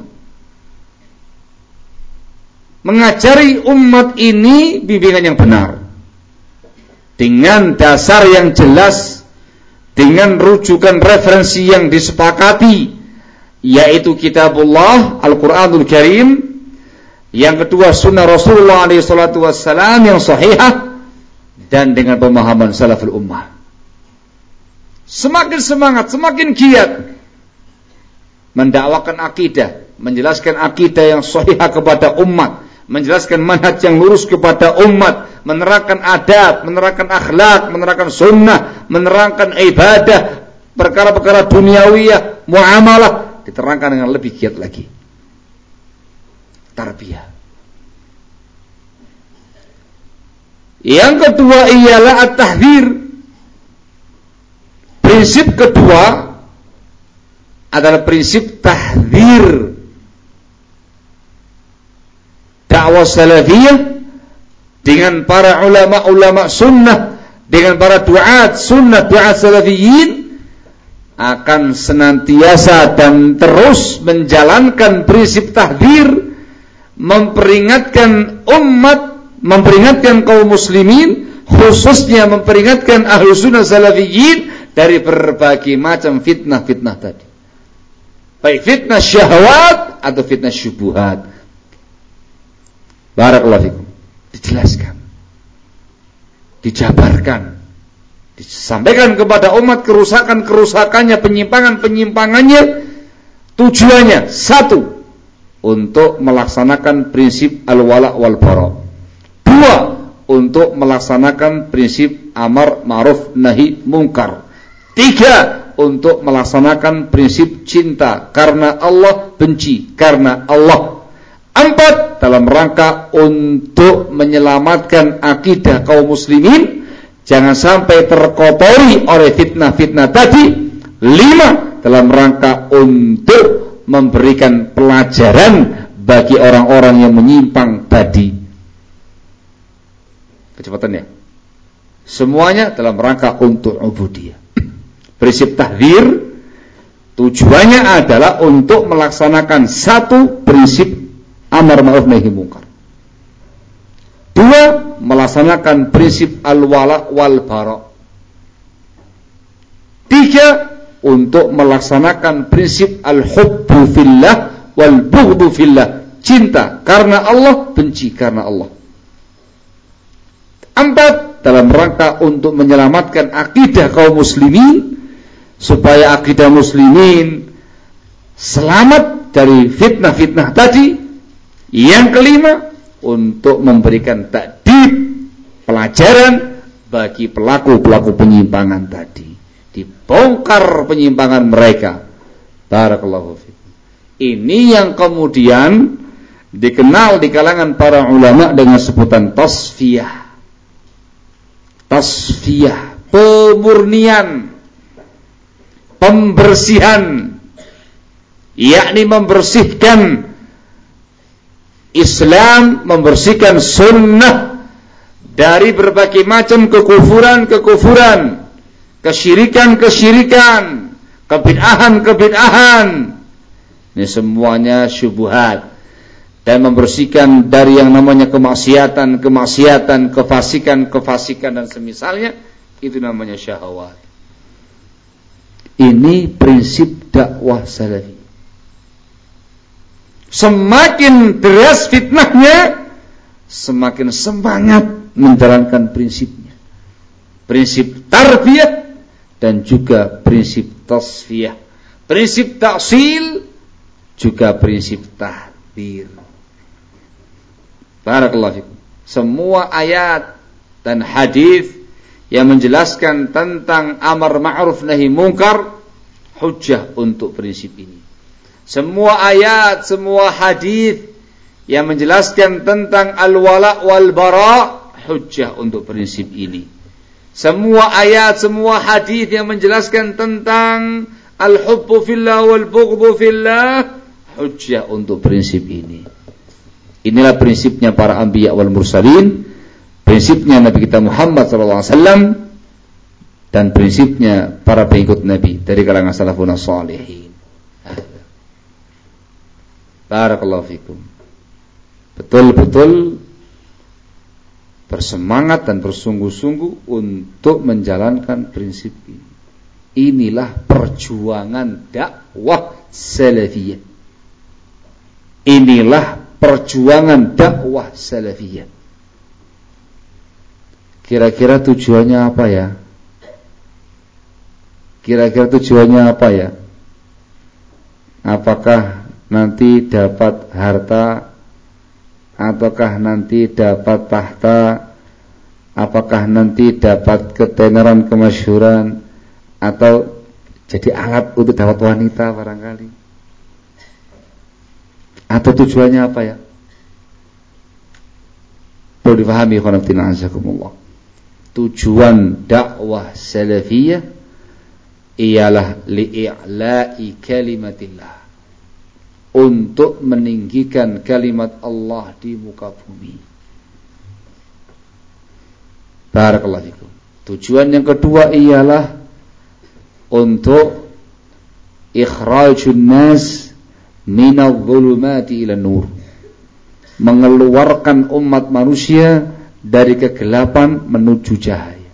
mengajari umat ini bimbingan yang benar. dengan dasar yang jelas, dengan rujukan referensi yang disepakati, yaitu kitabullah Al-Quranul Karim, yang kedua sunnah Rasulullah SAW yang sahihah, dan dengan pemahaman salaful ummah. Semakin semangat, semakin giat mendakwakan akidah, menjelaskan akidah yang sahihah kepada umat, menjelaskan manhaj yang lurus kepada umat, menerangkan adab, menerangkan akhlak, menerangkan sunnah, menerangkan ibadah, perkara-perkara duniawiyah, muamalah, diterangkan dengan lebih giat lagi. Tarbiyah. Yang kedua ialah at-tahdzir. Prinsip kedua adalah prinsip tahdzir. Dakwah salafiyah dengan para ulama-ulama sunnah, dengan para duat sunnah, duat salafiyin, akan senantiasa dan terus menjalankan prinsip tahdzir, memperingatkan umat, memperingatkan kaum muslimin, khususnya memperingatkan ahlu sunnah salafiyin dari berbagai macam fitnah-fitnah tadi, baik fitnah syahwat atau fitnah syubuhat. Barakallahu fikum. Dijelaskan, dijabarkan, disampaikan kepada umat kerusakan-kerusakannya, penyimpangan-penyimpangannya. Tujuannya satu, untuk melaksanakan prinsip al-wala wal bara. Dua, untuk melaksanakan prinsip amar ma'ruf nahi mungkar. Tiga, untuk melaksanakan prinsip cinta karena Allah, benci karena Allah. Empat, dalam rangka untuk menyelamatkan akidah kaum muslimin, jangan sampai terkotori oleh fitnah-fitnah tadi. Lima, dalam rangka untuk memberikan pelajaran bagi orang-orang yang menyimpang tadi. Kecepatannya. Semuanya dalam rangka untuk ubudiyah. Prinsip tahdzir tujuannya adalah untuk melaksanakan satu prinsip amar ma'ruf nahi mungkar. Dua, melaksanakan prinsip al-wala wal bara. Tiga, untuk melaksanakan prinsip al-hubbu fillah wal bughdu fillah, cinta karena Allah, benci karena Allah. Empat, dalam rangka untuk menyelamatkan akidah kaum muslimin, supaya akidah muslimin selamat dari fitnah-fitnah tadi. Yang kelima, untuk memberikan ta'dib, pelajaran bagi pelaku-pelaku penyimpangan tadi, dibongkar penyimpangan mereka. Barakallahu fikum. Ini yang kemudian dikenal di kalangan para ulama dengan sebutan tasfiyah. Tasfiyah, pemurnian, pembersihan, yakni membersihkan Islam, membersihkan sunnah dari berbagai macam kekufuran-kekufuran, kesyirikan-kesyirikan, kebid'ahan-kebid'ahan. Ini semuanya syubhat. Dan membersihkan dari yang namanya kemaksiatan, kefasikan dan semisalnya, itu namanya syahwat. Ini prinsip dakwah salafi. Semakin deras fitnahnya, semakin semangat menjalankan prinsipnya. Prinsip tarbiyah dan juga prinsip tasfiyah. Prinsip taksil juga prinsip tahdzir. Barakallahu fikum. Semua ayat dan hadis yang menjelaskan tentang amar ma'ruf nahi mungkar hujjah untuk prinsip ini. Semua ayat, semua hadis yang menjelaskan tentang al-wala wal bara hujjah untuk prinsip ini. Semua ayat, semua hadis yang menjelaskan tentang al-hubbu fillah wal bughdu fillah hujjah untuk prinsip ini. Inilah prinsipnya para anbiya wal mursalin, prinsipnya Nabi kita Muhammad SAW, dan prinsipnya para pengikut Nabi dari kalangan salafun shalihin. Barakallahu fikum. Betul-betul bersemangat dan bersungguh-sungguh untuk menjalankan prinsip ini. Inilah perjuangan dakwah salafiyah. Inilah perjuangan dakwah salafiyah. Kira-kira tujuannya apa ya? Kira-kira tujuannya apa ya? Apakah nanti dapat harta, ataukah nanti dapat tahta, apakah nanti dapat ketenaran, kemasyhuran, atau jadi alat untuk dapat wanita barangkali? Atau tujuannya apa ya? Perlu dipahami khonaftina azakumullah. Tujuan dakwah salafiyah ialah li'i'la'i kalimatillah, untuk meninggikan kalimat Allah di muka bumi. Barakallahu fikum. Tujuan yang kedua ialah untuk ikhrajun nas minadh-dhulumati ila nur, mengeluarkan umat manusia dari kegelapan menuju cahaya,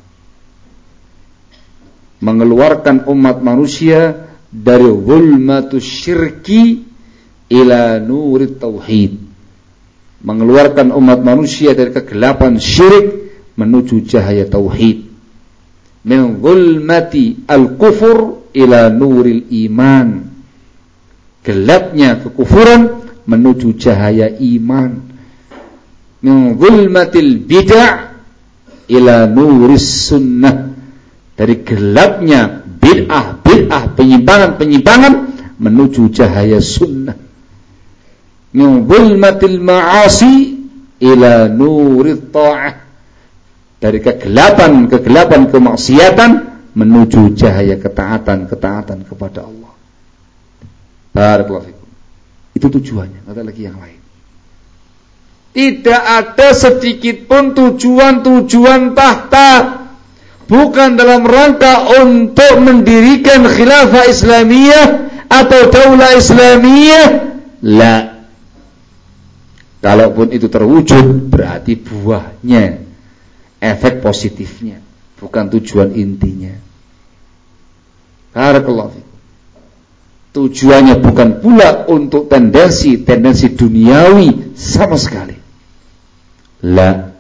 mengeluarkan umat manusia dari zulmatus syirki ila nurit tauhid, mengeluarkan umat manusia dari kegelapan syirik menuju cahaya tauhid, min zulmati al-kufur ila nuril iman, gelapnya kekufuran menuju cahaya iman, min zulmatil bid'ah ila nuris sunnah, dari gelapnya bid'ah, penyimpangan menuju cahaya sunnah, min zulmatil ma'asi ila nurit ta'ah, dari kegelapan kemaksiatan menuju cahaya ketaatan kepada Allah. Barakallahu fikum. Itu tujuannya, ada lagi yang lain. Tidak ada sedikit pun tujuan tahta, bukan dalam rangka untuk mendirikan khilafah Islamiyah atau daulah Islamiyah. La. Kalaupun itu terwujud, berarti buahnya, efek positifnya, bukan tujuan intinya. Barakallahu fikum. Tujuannya bukan pula untuk tendensi duniawi sama sekali. La.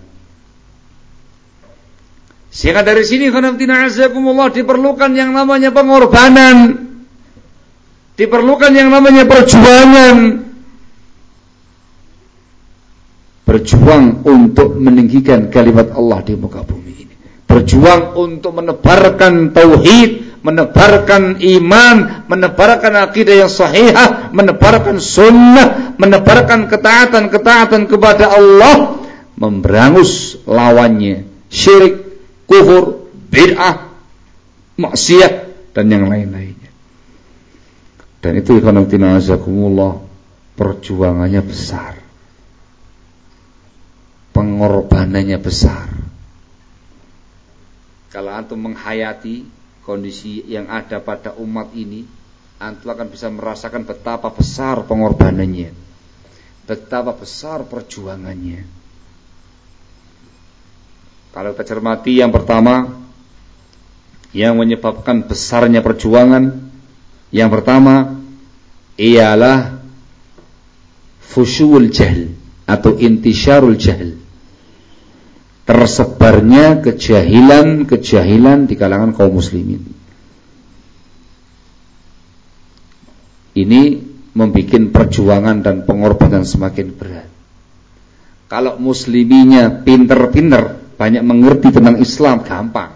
Sehingga dari sini khonaftina azakumullah diperlukan yang namanya pengorbanan, diperlukan yang namanya perjuangan. Berjuang untuk meninggikan kalimat Allah di muka bumi ini. Berjuang untuk menebarkan tauhid, menebarkan iman, menebarkan akidah yang sahihah, menebarkan sunnah, menebarkan ketaatan kepada Allah, memberangus lawannya, syirik, kufur, bid'ah, maksiat, dan yang lain-lainnya. Dan itu ikhwanatina azakumullah, perjuangannya besar, pengorbanannya besar. Kalau antum menghayati kondisi yang ada pada umat ini, antum akan bisa merasakan betapa besar pengorbanannya, betapa besar perjuangannya. Kalau kita cermati yang pertama, yang menyebabkan besarnya perjuangan, yang pertama ialah fusyul jahl atau intisyarul jahl, tersebarnya kejahilan di kalangan kaum muslimin. Ini membuat perjuangan dan pengorbanan semakin berat. Kalau musliminya pinter-pinter, banyak mengerti tentang Islam, gampang.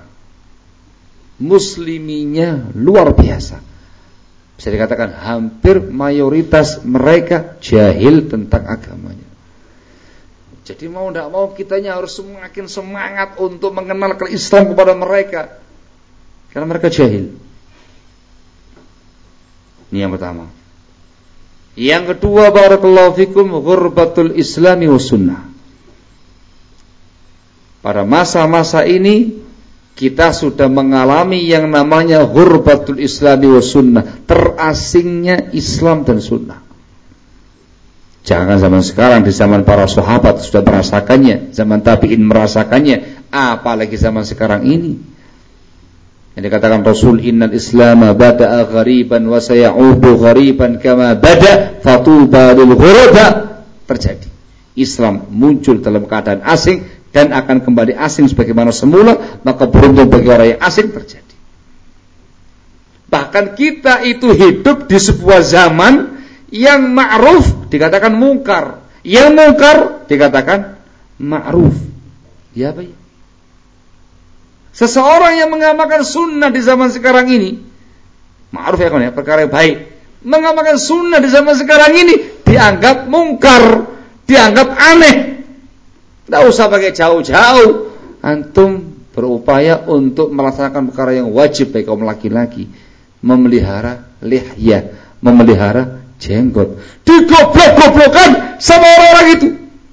Musliminya luar biasa, bisa dikatakan hampir mayoritas mereka jahil tentang agamanya. Jadi mau tidak mau kitanya harus semakin semangat untuk mengenalkan Islam kepada mereka, karena mereka jahil. Ini yang pertama. Yang kedua, barakallahu fikum, ghurbatul islami was sunnah. Pada masa-masa ini kita sudah mengalami yang namanya ghurbatul islami was sunnah, terasingnya Islam dan sunnah. Jangan zaman sekarang, di zaman para sahabat sudah merasakannya, zaman tabi'in merasakannya, apalagi zaman sekarang ini. Yang dikatakan Rasul, innal islama bada'a ghariban wa sayaudu ghariban kama bada' fatuba lil ghuraba. Terjadi. Islam muncul dalam keadaan asing dan akan kembali asing sebagaimana semula, maka beruntung bagi orang yang asing terjadi. Bahkan kita itu hidup di sebuah zaman yang ma'ruf dikatakan mungkar, yang mungkar dikatakan ma'ruf. Ya apa ya? Seseorang yang mengamalkan sunnah di zaman sekarang ini, ma'ruf ya kawan ya, perkara yang baik. Mengamalkan sunnah di zaman sekarang ini dianggap mungkar, dianggap aneh. Tidak usah pakai jauh-jauh. Antum berupaya untuk melaksanakan perkara yang wajib bagi kaum laki-laki, memelihara lihya, memelihara jenggot. Digoblok-goblokan sama orang-orang itu.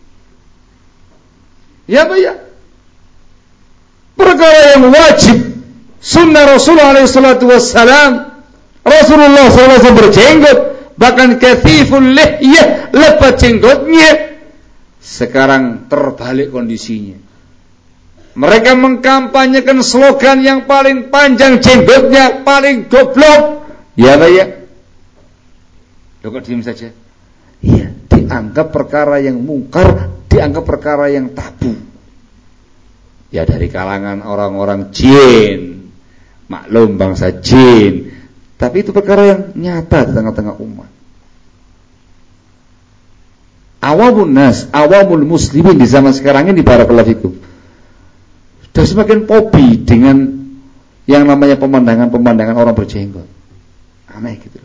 Ya Pak ya? Perkara yang wajib, sunnah Rasulullah SAW. Rasulullah SAW berjenggot, bahkan kathiful lihya, lebat jenggotnya. Sekarang terbalik kondisinya. Mereka mengkampanyekan slogan yang paling panjang, jenggotnya paling goblok. Ya Pak ya? Loh kok diam saja? Iya, dianggap perkara yang mungkar, dianggap perkara yang tabu. Ya dari kalangan orang-orang jin, maklum bangsa jin. Tapi itu perkara yang nyata di tengah-tengah umat. Awamun nas, awamul muslimin di zaman sekarang ini, barakallahu fikum, sudah semakin fobi dengan yang namanya pemandangan orang berjenggot. Aneh gitu.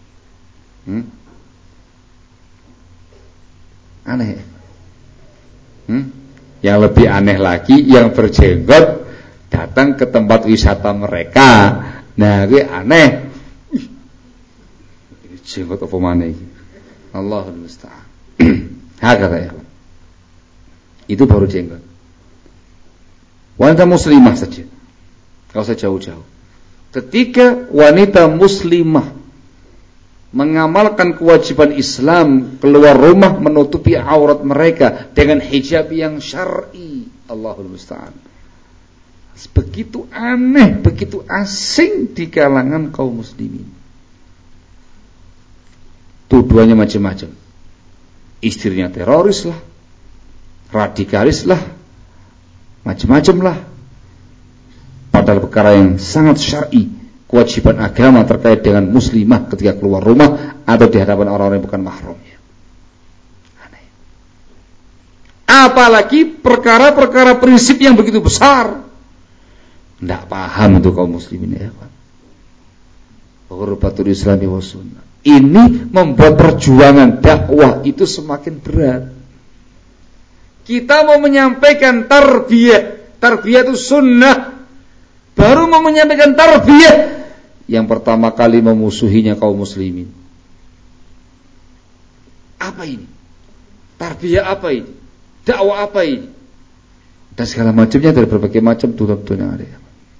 Aneh. Yang lebih aneh lagi, yang berjenggot datang ke tempat wisata mereka. Nah, ini aneh. Jenggot apa mana ini? Allahul musta'an. Hakata ya. Itu baru jenggot. Wanita muslimah saja. Enggak usah jauh-jauh. Ketika wanita muslimah mengamalkan kewajiban Islam, keluar rumah menutupi aurat mereka dengan hijab yang syar'i, Allahul musta'an, begitu aneh, begitu asing di kalangan kaum muslimin. Tuduhannya macam-macam. Istrinya teroris lah, radikalis lah, macam-macam lah. Padahal perkara yang sangat syar'i, kewajiban agama terkait dengan muslimah ketika keluar rumah atau di hadapan orang-orang yang bukan mahramnya. Aneh. Apalagi perkara-perkara prinsip yang begitu besar, tidak paham untuk kaum muslimin ya Pak. Ghurbatul Islami wa sunnah. Ini membuat perjuangan dakwah itu semakin berat. Kita mau menyampaikan tarbiyah itu sunnah, baru mau menyampaikan tarbiyah, yang pertama kali memusuhinya kaum muslimin. Apa ini? Tarbiyah apa ini? Dakwah apa ini? Dan segala macamnya dari berbagai macam tutur yang ada.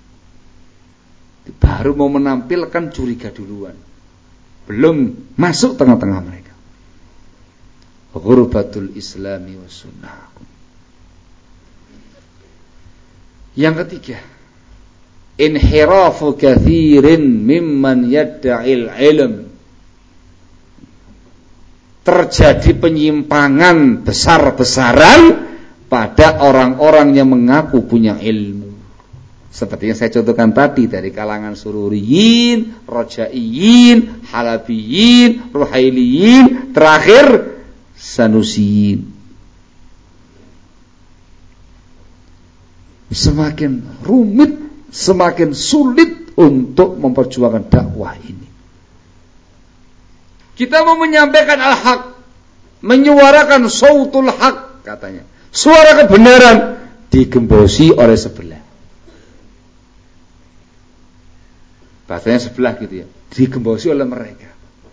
Baru mau menampilkan curiga duluan, belum masuk tengah-tengah mereka. Ghurbatul Islami wa sunnah. Yang ketiga, inhirafu kathirin mimman yadda'il ilm. Terjadi penyimpangan besar-besaran pada orang-orang yang mengaku punya ilmu. Seperti yang saya contohkan tadi, dari kalangan sururiyin, rojaiyin, halabiyin, ruhailiyin, terakhir sanusiyin. Semakin rumit, semakin sulit untuk memperjuangkan dakwah ini. Kita mau menyampaikan al-haq, menyuarakan sautul haq katanya. Suara kebenaran digembosi oleh sebelah. Bahasanya sebelah gitu ya, digembosi oleh mereka.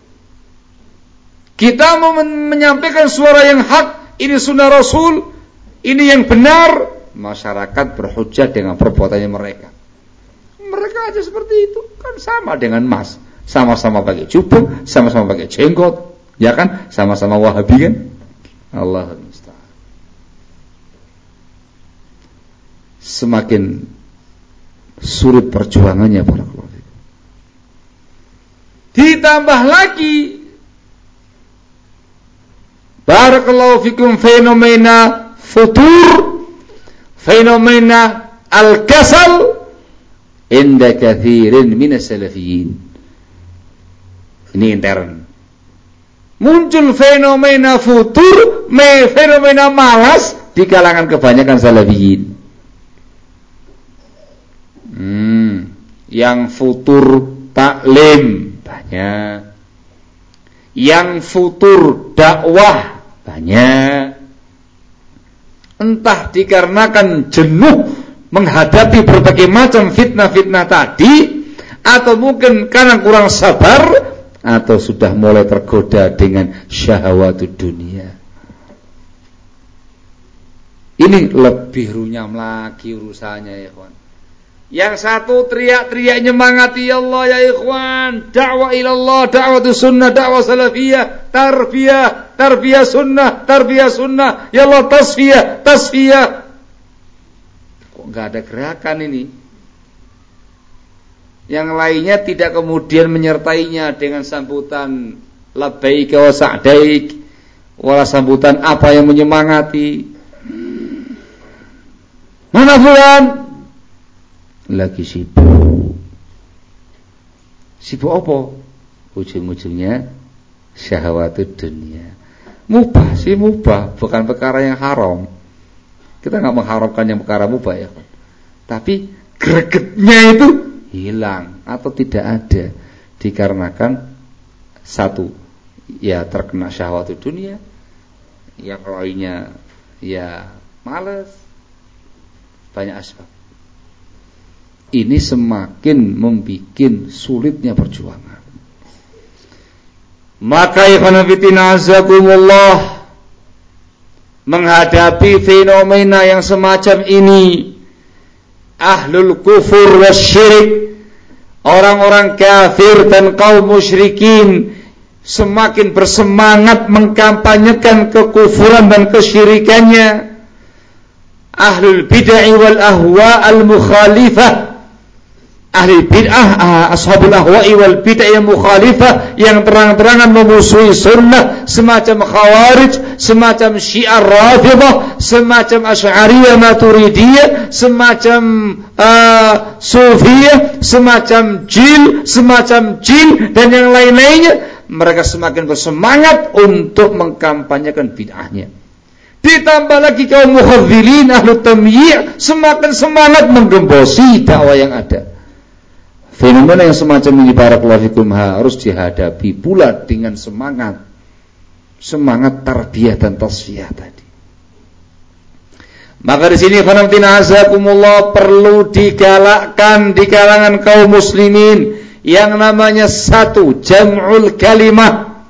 Kita mau menyampaikan suara yang hak, ini sunnah Rasul, ini yang benar, masyarakat berhujjah dengan perbuatannya mereka. Mereka aja seperti itu, kan sama dengan mas, sama-sama pakai jubah, sama-sama pakai jenggot, ya kan, sama-sama Wahabi kan. Allahul musta'an. Semakin sulit perjuangannya para keluarga. Ditambah lagi barakallahu fikum fenomena futur, fenomena al-kasal inda kathirin minas salafiyin. Ini intern. Muncul fenomena futur, fenomena malas di kalangan kebanyakan salafiyin. Yang futur taklim banyak, yang futur dakwah banyak. Entah dikarenakan jenuh menghadapi berbagai macam fitnah-fitnah tadi, atau mungkin karena kurang sabar, atau sudah mulai tergoda dengan syahwatud dunia. Ini lebih runyam lagi urusannya ya kawan. Yang satu teriak-teriak nyemangati Allah ya ikhwan, dakwah ilallah, dakwah sunnah, dakwah salafiyah, tarbiyah sunnah, ya Allah tasfiyah. Kok enggak ada gerakan ini? Yang lainnya tidak kemudian menyertainya dengan sambutan labbaik wa sa'daik, wala sambutan apa yang menyemangati. Mana fulan? Lagi sibuk. Sibuk apa? Ujung-ujungnya syahwatud dunia. Mubah sih mubah, bukan perkara yang haram. Kita enggak mengharamkan yang perkara mubah ya. Tapi gregetnya itu hilang atau tidak ada dikarenakan satu, ya terkena syahwatud dunia, yang lainnya ya malas, banyak asbab. Ini semakin membuat sulitnya perjuangan. Maka ikhwan fillah azakumullah, menghadapi fenomena yang semacam ini, ahlul kufur wasyirik, orang-orang kafir dan kaum musyrikin semakin bersemangat mengkampanyekan kekufuran dan kesyirikannya. Ahlul bid'ah wal ahwa al mukhalifah, ahli bid'ah, ashabul ahwa'i wal bid'ah yang mukhalifah, yang terang-terangan memusuhi sunnah, semacam khawarij, semacam syiah rafidah, semacam asy'ariyah maturidiyah, semacam sufiyah, semacam jil dan yang lain-lainnya. Mereka semakin bersemangat untuk mengkampanyekan bid'ahnya. Ditambah lagi kaum mukhadzilin ahlu tamyi' semakin semangat menggembosi dakwah yang ada. Fenomena yang semacam ini barakallahu fikum harus dihadapi pula dengan semangat tarbiyah dan tasfiyah tadi. Maka di sini khonamtina azakumullah perlu digalakkan di kalangan kaum muslimin yang namanya satu, jam'ul kalimah,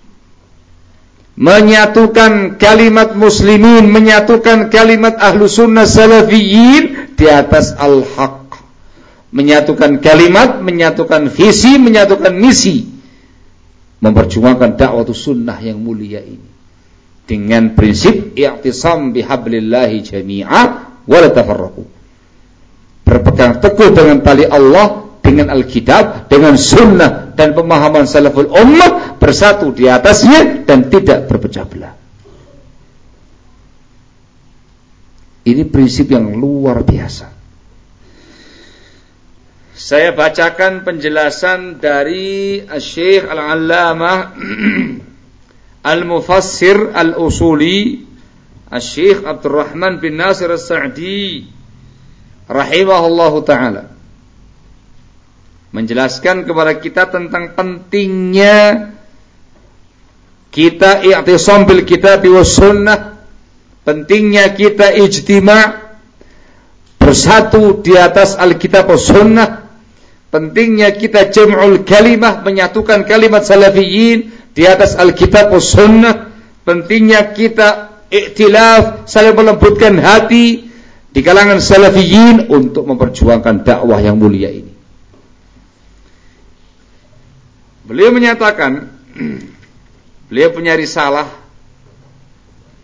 menyatukan kalimat muslimin, menyatukan kalimat ahlu sunnah salafiyin di atas al-haq. Menyatukan kalimat, menyatukan visi, menyatukan misi, memperjuangkan dakwah sunnah yang mulia ini dengan prinsip i'tisam bihablillahi jami'a wa la tafarraqu. Berpegang teguh dengan tali Allah, dengan Alkitab, dengan sunnah dan pemahaman salaful ummah, bersatu di atasnya dan tidak berpecah belah. Ini prinsip yang luar biasa. Saya bacakan penjelasan dari Syekh Al-Allamah Al-Mufassir Al-Usuli Syekh Abdurrahman bin Nasir As-Sa'di rahimahullahu ta'ala, menjelaskan kepada kita tentang pentingnya kita i'tisam bil kitab was sunnah, pentingnya kita ijtima' bersatu di atas Alkitab was sunnah, pentingnya kita jam'ul kalimah, menyatukan kalimat salafiyin di atas Alkitab was sunnah, pentingnya kita iktilaf, saling melembutkan hati di kalangan salafiyin untuk memperjuangkan dakwah yang mulia ini. Beliau menyatakan, beliau punya risalah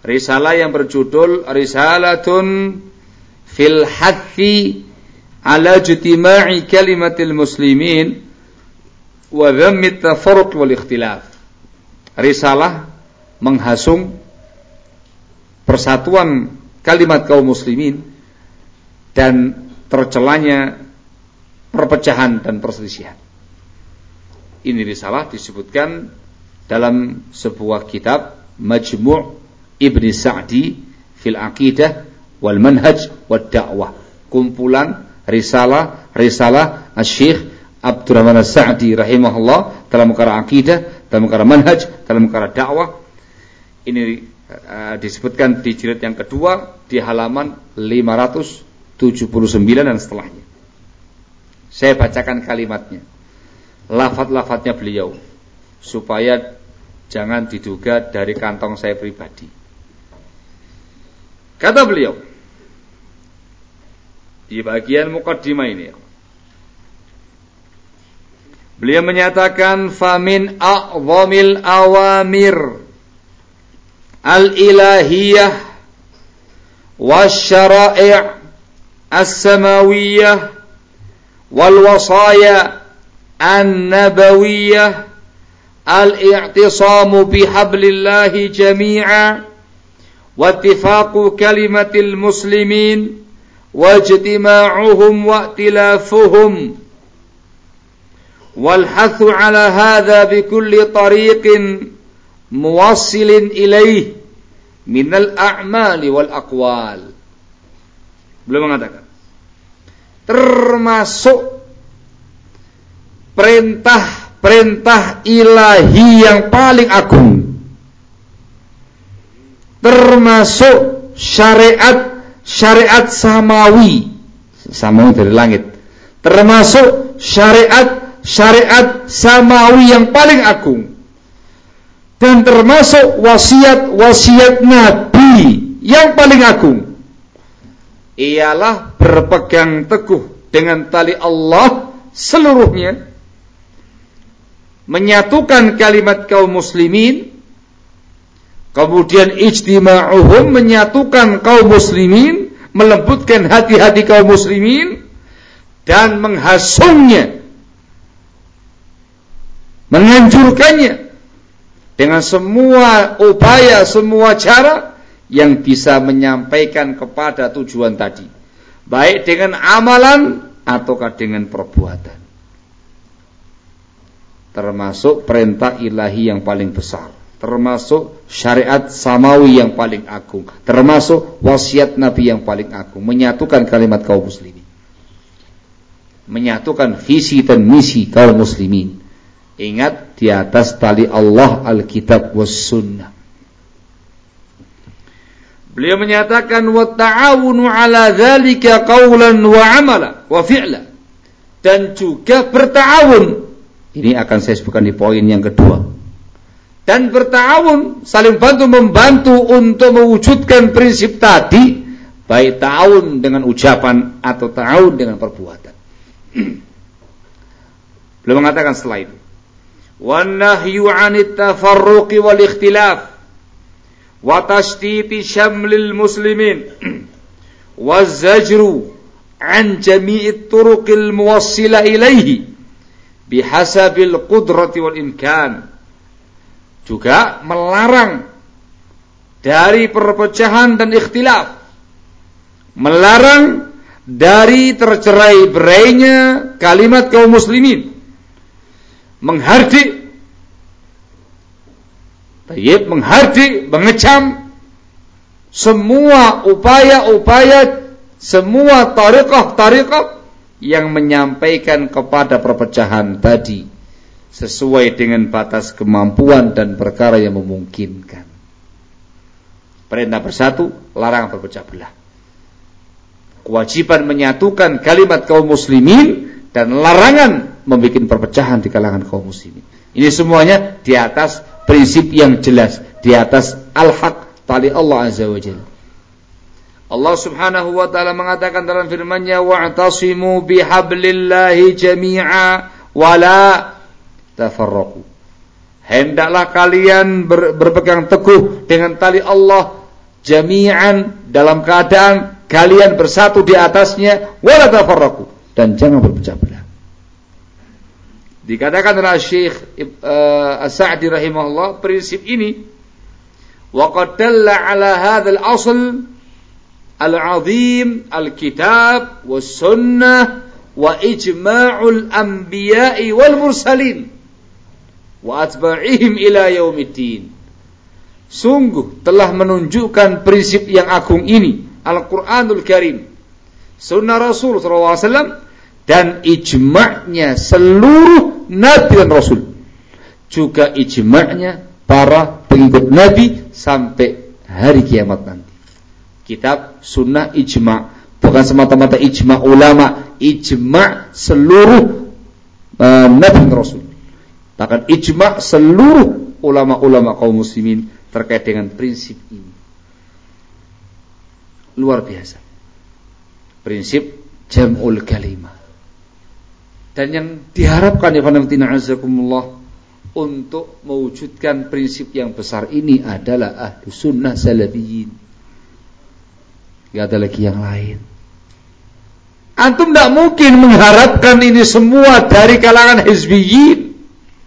risalah yang berjudul Risalatun fil Hathi ala Jutima'i Kalimatil Muslimin wa Dhammi Tafarruq wal Ikhtilaf. Risalah menghasung persatuan kalimat kaum muslimin dan tercelanya perpecahan dan perselisihan. Ini risalah disebutkan dalam sebuah kitab Majmu' Ibn Sa'di fil Aqidah wal Manhaj wad Da'wah, kumpulan risalah Asy-Syaikh Abdurrahman As-Sa'di rahimahullah dalam perkara akidah, dalam perkara manhaj, dalam perkara dakwah. Ini disebutkan di jilid yang kedua di halaman 579 dan setelahnya. Saya bacakan kalimatnya, lafaz-lafaznya beliau, supaya jangan diduga dari kantong saya pribadi. Kata beliau di bagian muqaddimah ini, beliau menyatakan famin a'zamil awamir al-ilahiyah wasyara'i' as-samawiyah wal wasaya an-nabawiyah al-i'tisamu bihablillahi jami'a wa ittifaqu kalimatil muslimin wa ijtima'uhum wa i'tilafuhum wal hathu ala hadha bi kulli tariqin muwassilin ilaih minal a'mali wal aqwal. Beliau mengatakan termasuk perintah ilahi yang paling agung, termasuk syariat samawi dari langit, termasuk syariat samawi yang paling agung, dan termasuk wasiat Nabi yang paling agung, ialah berpegang teguh dengan tali Allah seluruhnya, menyatukan kalimat kaum muslimin, kemudian ijtima'uhum, menyatukan kaum muslimin, melembutkan hati-hati kaum muslimin, dan menghasungnya, menganjurkannya dengan semua upaya, semua cara yang bisa menyampaikan kepada tujuan tadi, baik dengan amalan ataukah dengan perbuatan. Termasuk perintah ilahi yang paling besar, termasuk syariat samawi yang paling agung, termasuk wasiat Nabi yang paling agung, menyatukan kalimat kaum muslimin, menyatukan visi dan misi kaum muslimin. Ingat, di atas tali Allah, Alkitab was sunnah. Beliau menyatakan wa ta'awunu ala dzalika qawlan wa amala wa fi'la, dan juga berta'awun. Ini akan saya sebutkan di poin yang kedua. Dan berta'awun, saling bantu-membantu untuk mewujudkan prinsip tadi, baik ta'awun dengan ucapan atau ta'awun dengan perbuatan. Beliau mengatakan setelah itu, wan nahyu 'anit tafarruqi wal ikhtilaf wa tashtiti syamlil muslimin waz zajru 'an jami'it turuqil muwassila ilaihi bihasabil qudrati wal imkan. Juga melarang dari perpecahan dan ikhtilaf, melarang dari tercerai-berainya kalimat kaum muslimin, menghardik, mengecam semua upaya-upaya, semua tariqah yang menyampaikan kepada perpecahan tadi sesuai dengan batas kemampuan dan perkara yang memungkinkan. Perintah bersatu, larangan berpecah belah. Kewajiban menyatukan kalimat kaum muslimin dan larangan membuat perpecahan di kalangan kaum muslimin. Ini semuanya di atas prinsip yang jelas, di atas al-haq, tali Allah Azza wa Jalla. Allah Subhanahu wa taala mengatakan dalam firman-Nya, wa'tasimu bihablillahi jami'a wa la tafarraqu. Hendaklah kalian berpegang teguh dengan tali Allah jami'an, dalam keadaan kalian bersatu di atasnya, wala tafarraqu, dan jangan berpecah belah. Dikatakan oleh Syekh As-Sa'di rahimahullah, prinsip ini wa qad dalla ala hadzal asl al-'azim al-kitab was sunnah wa ijma'ul anbiya'i wal mursalin wa atba'ihim ila yaumiddin. Sungguh telah menunjukkan prinsip yang agung ini Al-Quranul Karim, Sunnah Rasul SAW, dan ijma'nya seluruh Nabi dan Rasul, juga ijma'nya para pengikut Nabi sampai hari kiamat nanti. Kitab, sunnah, ijma', bukan semata-mata ijma' ulama, ijma' seluruh Nabi dan Rasul, bahkan ijma' seluruh ulama-ulama kaum muslimin terkait dengan prinsip ini. Luar biasa prinsip jam'ul kalimah. Dan yang diharapkan untuk mewujudkan prinsip yang besar ini adalah ahlu sunnah salafiyin. Gak ada lagi yang lain. Antum tidak mungkin mengharapkan ini semua dari kalangan hizbiyin.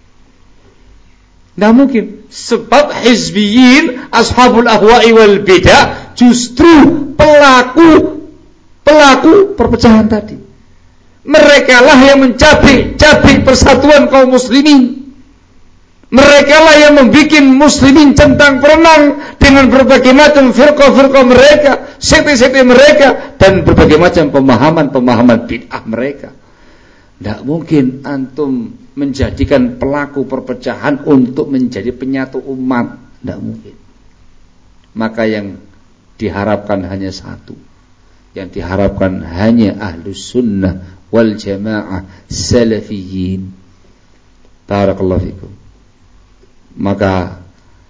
Tidak mungkin. Sebab hizbiyin, ashabul ahwa'i wal bidah, justru pelaku perpecahan tadi. Mereka lah yang mencabik persatuan kaum muslimin. Mereka lah yang membuat muslimin centang perenang dengan berbagai macam firqah-firqah mereka, sekte-sekte mereka, dan berbagai macam pemahaman bid'ah mereka. Tidak mungkin antum menjadikan pelaku perpecahan untuk menjadi penyatu umat. Tidak mungkin. Maka yang diharapkan hanya satu. Yang diharapkan hanya ahlus sunnah wal jamaah salafiyin. Barakallahu fikum. Maka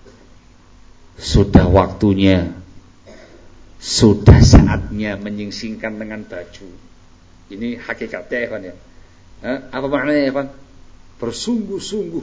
sudah waktunya, sudah saatnya menyingsingkan dengan baju. Ini hakikatnya ya, ya. Apa maknanya ya, Pak? Bersungguh-sungguh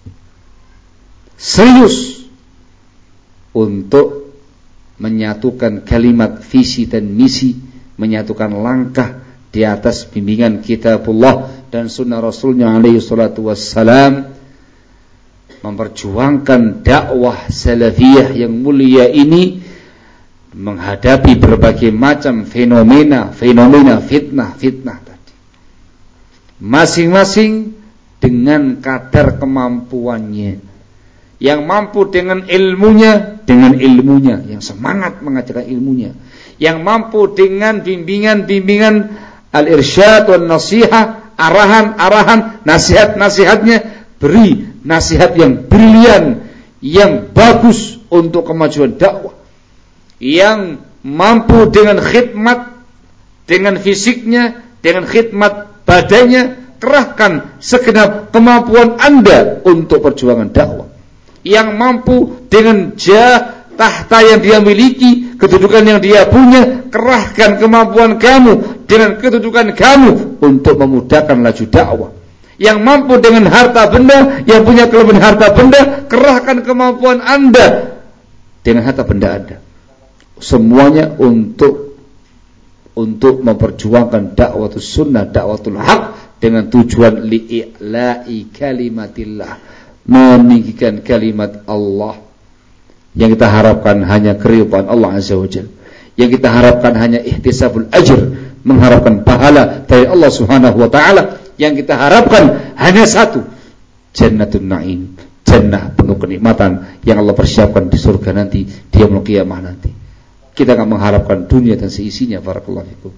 serius untuk menyatukan kalimat visi dan misi, menyatukan langkah di atas bimbingan kitabullah dan sunnah Rasulnya alaihi salatu wassalam, memperjuangkan dakwah salafiyah yang mulia ini menghadapi berbagai macam fenomena fitnah tadi, masing-masing dengan kadar kemampuannya. Yang mampu dengan ilmunya, yang semangat mengajarkan ilmunya. Yang mampu dengan bimbingan al-irsyad wan nasihah, arahan, nasihatnya, beri nasihat yang brilian, yang bagus untuk kemajuan dakwah. Yang mampu dengan khidmat, dengan fisiknya, dengan khidmat badannya, kerahkan segenap kemampuan Anda untuk perjuangan dakwah. Yang mampu dengan tahta yang dia miliki, kedudukan yang dia punya, kerahkan kemampuan kamu dengan kedudukan kamu untuk memudahkan laju dakwah. Yang mampu dengan harta benda, yang punya kelebihan harta benda, kerahkan kemampuan Anda dengan harta benda Anda. Semuanya untuk memperjuangkan dakwatul sunnah, dakwatul haq, dengan tujuan li'i'la'i kalimatillah, meninggikan kalimat Allah. Yang kita harapkan hanya keridhaan Allah azza wajalla. Yang kita harapkan hanya ihtisabul ajr, mengharapkan pahala dari Allah subhanahu wa ta'ala. Yang kita harapkan hanya satu, jannatun na'im, jannah penuh kenikmatan yang Allah persiapkan di surga nanti, di yaumul qiyamah nanti. Kita akan mengharapkan dunia dan seisinya. Barakallahu fikum.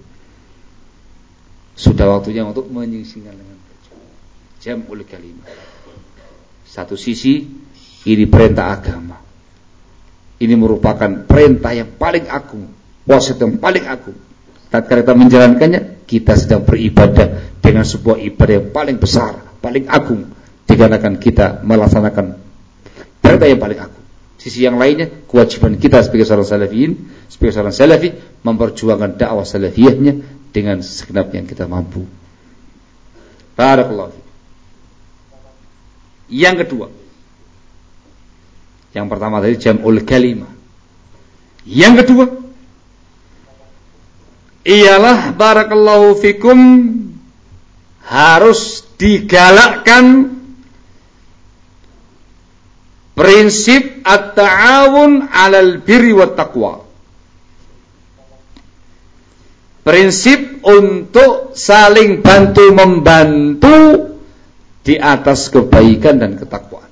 Sudah waktunya untuk menyingsingkan dengan jam'ul kalimah. Satu sisi ini perintah agama. Ini merupakan perintah yang paling agung, wasiat yang paling agung. Tatkala kita menjalankannya, kita sedang beribadah dengan sebuah ibadah yang paling besar, paling agung, dikarenakan kita melaksanakan perintah yang paling agung. Sisi yang lainnya, kewajiban kita sebagai seorang salafiyin, sebagai seorang salafi, memperjuangkan dakwah salafiyahnya dengan segenap yang kita mampu. Barakallahu fiik. Yang kedua, yang pertama tadi jam'ul kalimah. Yang kedua ialah barakallahu fikum harus digalakkan prinsip at-ta'awun 'alal birri wat taqwa. Prinsip untuk saling bantu-membantu di atas kebaikan dan ketakwaan.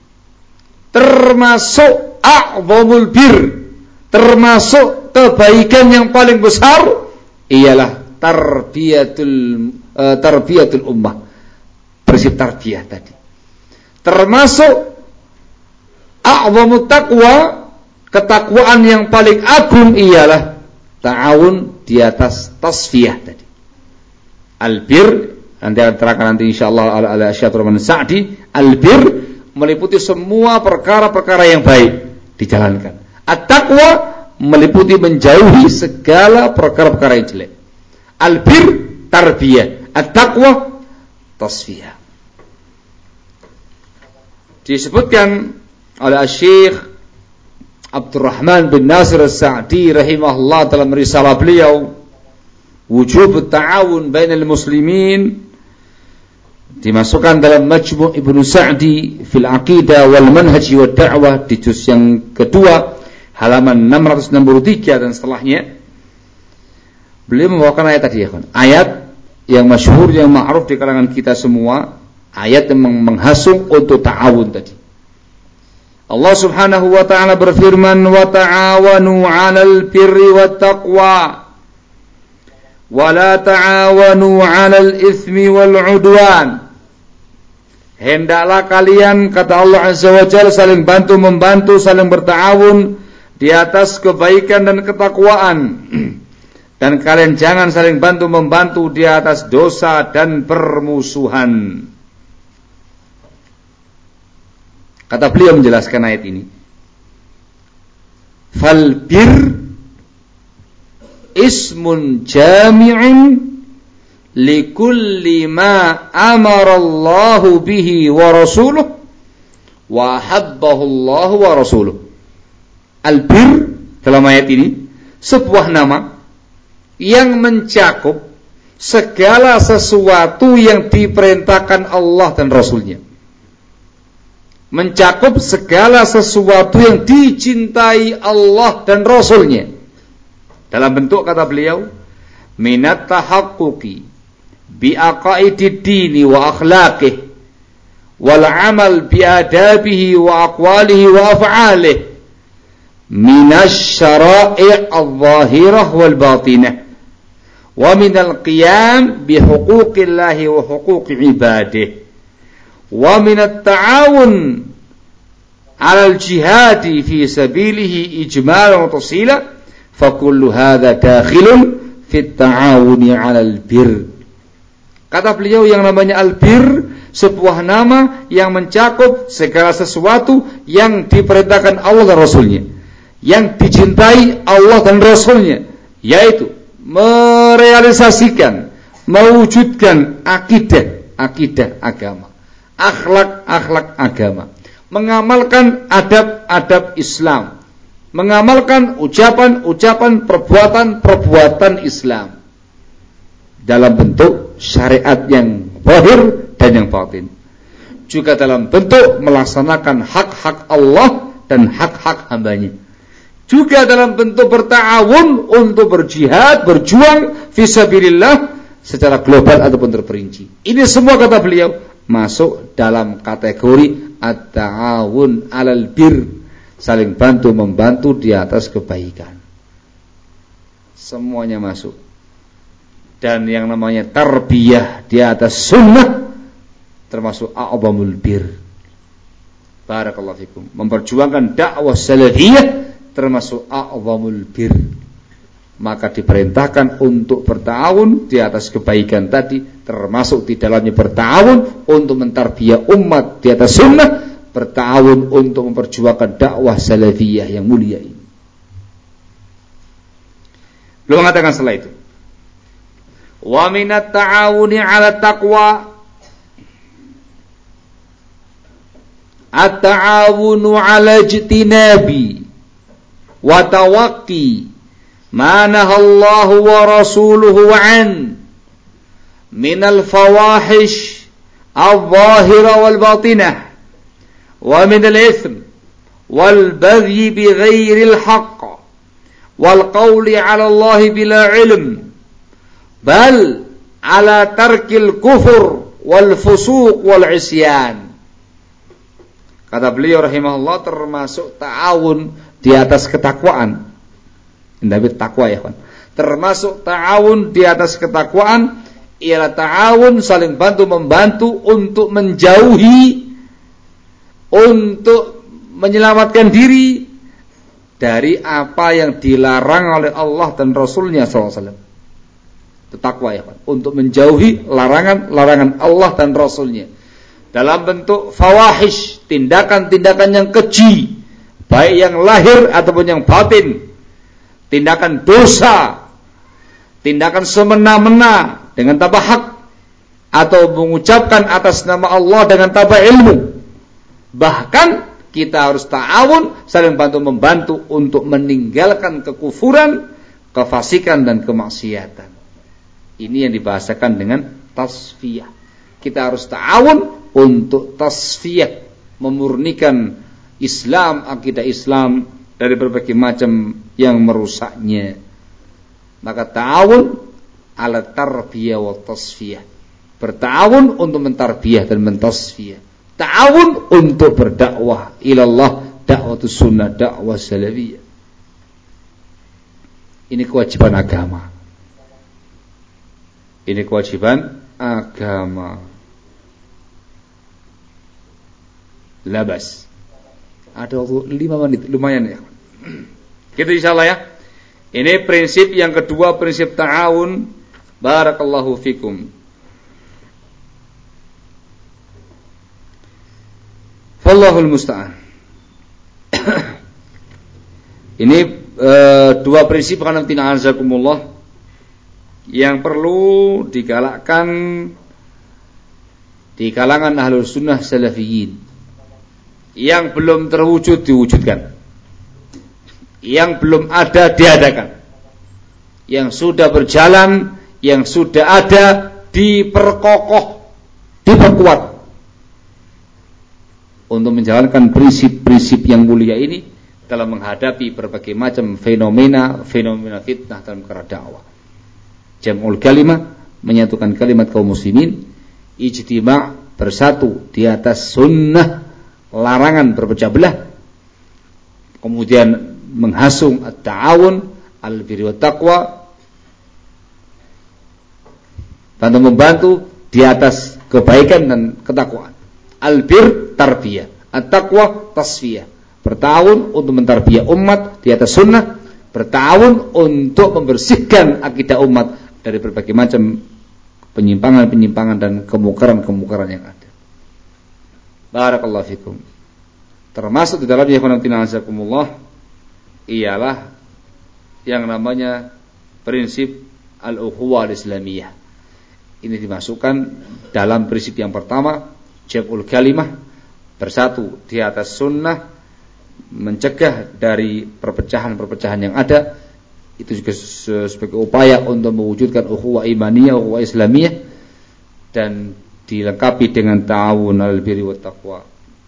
Termasuk a'zamul bir, termasuk kebaikan yang paling besar ialah tarbiyatul ummah. Prinsip tarbiyah tadi. Termasuk a'zamut taqwa, ketakwaan yang paling agung ialah ta'awun di atas tasfiyah tadi. Albir, nanti akan terangkan nanti insyaallah ala Syaikhul Rahman Sa'di, albir meliputi semua perkara-perkara yang baik dijalankan. At-taqwa meliputi menjauhi segala perkara-perkara yang jelek. Albir tarbiyah, at-taqwa tasfiyah. Disebutkan oleh Syekh Abdurrahman bin Nasir As-Sa'di rahimahullah dalam risalah beliau Wujub Ta'awun Bainal Muslimin, dimasukkan dalam Majmu' Ibnu Sa'di fil Aqidah wal Manhaj wa Da'wah di juz yang kedua halaman 663 dan setelahnya. Beliau membawakan ayat tadi ya kan. Ayat yang masyhur, yang ma'ruf di kalangan kita semua, ayat yang menghasung untuk ta'awun tadi. Allah Subhanahu wa ta'ala berfirman, wa ta'awanu 'alal birri wat taqwa wa la ta'awanu 'alal itsmi wal 'udwan. Hendaklah kalian, kata Allah Azza wa Jalla, saling bantu-membantu, saling berta'awun di atas kebaikan dan ketakwaan. Dan kalian jangan saling bantu-membantu di atas dosa dan permusuhan. Kata beliau menjelaskan ayat ini, fal bir ismun jami'un likulli ma amara Allahu bihi wa rasuluhu wa habbahu Allahu wa rasuluhu. Al bir dalam ayat ini sebuah nama yang mencakup segala sesuatu yang diperintahkan Allah dan Rasulnya, mencakup segala sesuatu yang dicintai Allah dan Rasulnya, dalam bentuk, kata beliau, minat tahaqquqi bi aqaidid dini wa akhlaqih wal amal bi adabihi wa aqwalihi wa af'alihi minasy syara'i' adh-dhahirah wal batinah wa minal qiyam bi huquqillahi wa huquqi ibadihi wa minat ta'awun 'alal jihadi fi sabilihi ijmalan wa tafsila fa kullu hadza dakhilun fit ta'awuni 'alal bir. Kata beliau, yang namanya al-bir sebuah nama yang mencakup segala sesuatu yang diperintahkan Allah dan Rasulnya, yang dicintai Allah dan Rasulnya, yaitu merealisasikan, mewujudkan akidah agama, akhlak agama, mengamalkan adab Islam, mengamalkan ucapan, perbuatan Islam dalam bentuk syariat yang zahir dan yang batin, juga dalam bentuk melaksanakan hak-hak Allah dan hak-hak hambanya, juga dalam bentuk berta'awun untuk berjihad, berjuang fisabilillah secara global ataupun terperinci. Ini semua, kata beliau, masuk dalam kategori at-ta'awun 'alal bir, saling bantu-membantu di atas kebaikan. Semuanya masuk. Dan yang namanya tarbiyah di atas sunnah termasuk a'zamul bir. Barakallahu fikum. Memperjuangkan dakwah salafiyah termasuk a'zamul bir. Maka diperintahkan untuk berta'awun di atas kebaikan tadi, termasuk di dalamnya berta'awun untuk mentarbiyah umat di atas sunnah, berta'awun untuk memperjuangkan dakwah salafiyah yang mulia ini. Beliau mengatakan setelah itu, wa minat ta'awuni 'ala taqwa at-ta'awunu 'ala ijtinabi wa tawaqqi ma nahallahu wa rasuluhu an minal fawahish al-zahira wal batinah wa minal ithm wal baghi bi ghairil haqq wal qawli 'ala Allah bila ilm bal 'ala tarkil kufur wal fusuq wal isyan. Kata beliau rahimahullah, termasuk ta'awun di atas ketakwaan. Ini takwa ya kan. Termasuk ta'awun di atas ketakwaan ialah ta'awun saling bantu membantu untuk menjauhi, untuk menyelamatkan diri dari apa yang dilarang oleh Allah dan Rasulnya SAW. Itu takwa ya kan. Untuk menjauhi larangan-larangan Allah dan Rasulnya. Dalam bentuk fawahish, tindakan-tindakan yang keji, baik yang lahir ataupun yang batin, tindakan dosa, tindakan semena-mena dengan tanpa hak, atau mengucapkan atas nama Allah dengan tanpa ilmu. Bahkan kita harus ta'awun, saling bantu-membantu untuk meninggalkan kekufuran, kefasikan dan kemaksiatan. Ini yang dibahasakan dengan tasfiyah. Kita harus ta'awun untuk tasfiyah, memurnikan Islam, akidah Islam dari berbagai macam yang merusaknya. Maka ta'awun ala tarbiyah wa tasfiyah. Berta'awun untuk mentarbiyah dan mentasfiyah. Ta'awun untuk berdakwah ilallah, dakwatus sunnah, dakwah salafiyah. Ini kewajiban agama. Ini kewajiban agama. Labas. Ada waktu 5 menit, lumayan ya. Gitu insyaallah ya. Ini prinsip yang kedua, prinsip ta'awun. Barakallahu fikum. Wallahul musta'an. Ini dua prinsip qanatina azakumullah yang perlu digalakkan di kalangan ahlus sunnah salafiyin. Yang belum terwujud diwujudkan, yang belum ada diadakan, yang sudah berjalan, yang sudah ada diperkokoh, diperkuat untuk menjalankan prinsip-prinsip yang mulia ini dalam menghadapi berbagai macam fenomena fitnah dalam perkara dakwah. Jam'ul kalimah, menyatukan kalimat kaum muslimin, ijtima' bersatu di atas sunnah, larangan berpecah belah, kemudian menghasung at-ta'awun al-birri wat taqwa, bantu membantu di atas kebaikan dan ketakwaan. Al-bir tarbiyah, at-taqwa tasfiyah. Berta'awun untuk mentarbiyah umat di atas sunnah, berta'awun untuk membersihkan akidah umat dari berbagai macam penyimpangan-penyimpangan dan kemungkaran-kemungkaran yang ada. Barakallahu fikum. Termasuk di dalamnya qanatina ialah yang namanya prinsip al-ukhuwah al-islamiyah. Ini dimasukkan dalam prinsip yang pertama, jam'ul kalimah, bersatu di atas sunnah, mencegah dari perpecahan-perpecahan yang ada. Itu juga sebagai upaya untuk mewujudkan ukhuwah imaniyah, ukhuwah islamiyah, dan dilengkapi dengan ta'awun alal birri wat taqwa.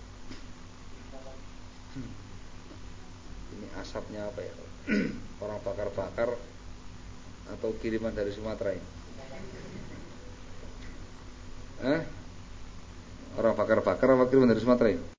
Ini asapnya apa ya? Orang bakar-bakar atau kiriman dari Sumatera ini? Orang bakar-bakar apa kiriman dari Sumatera ini?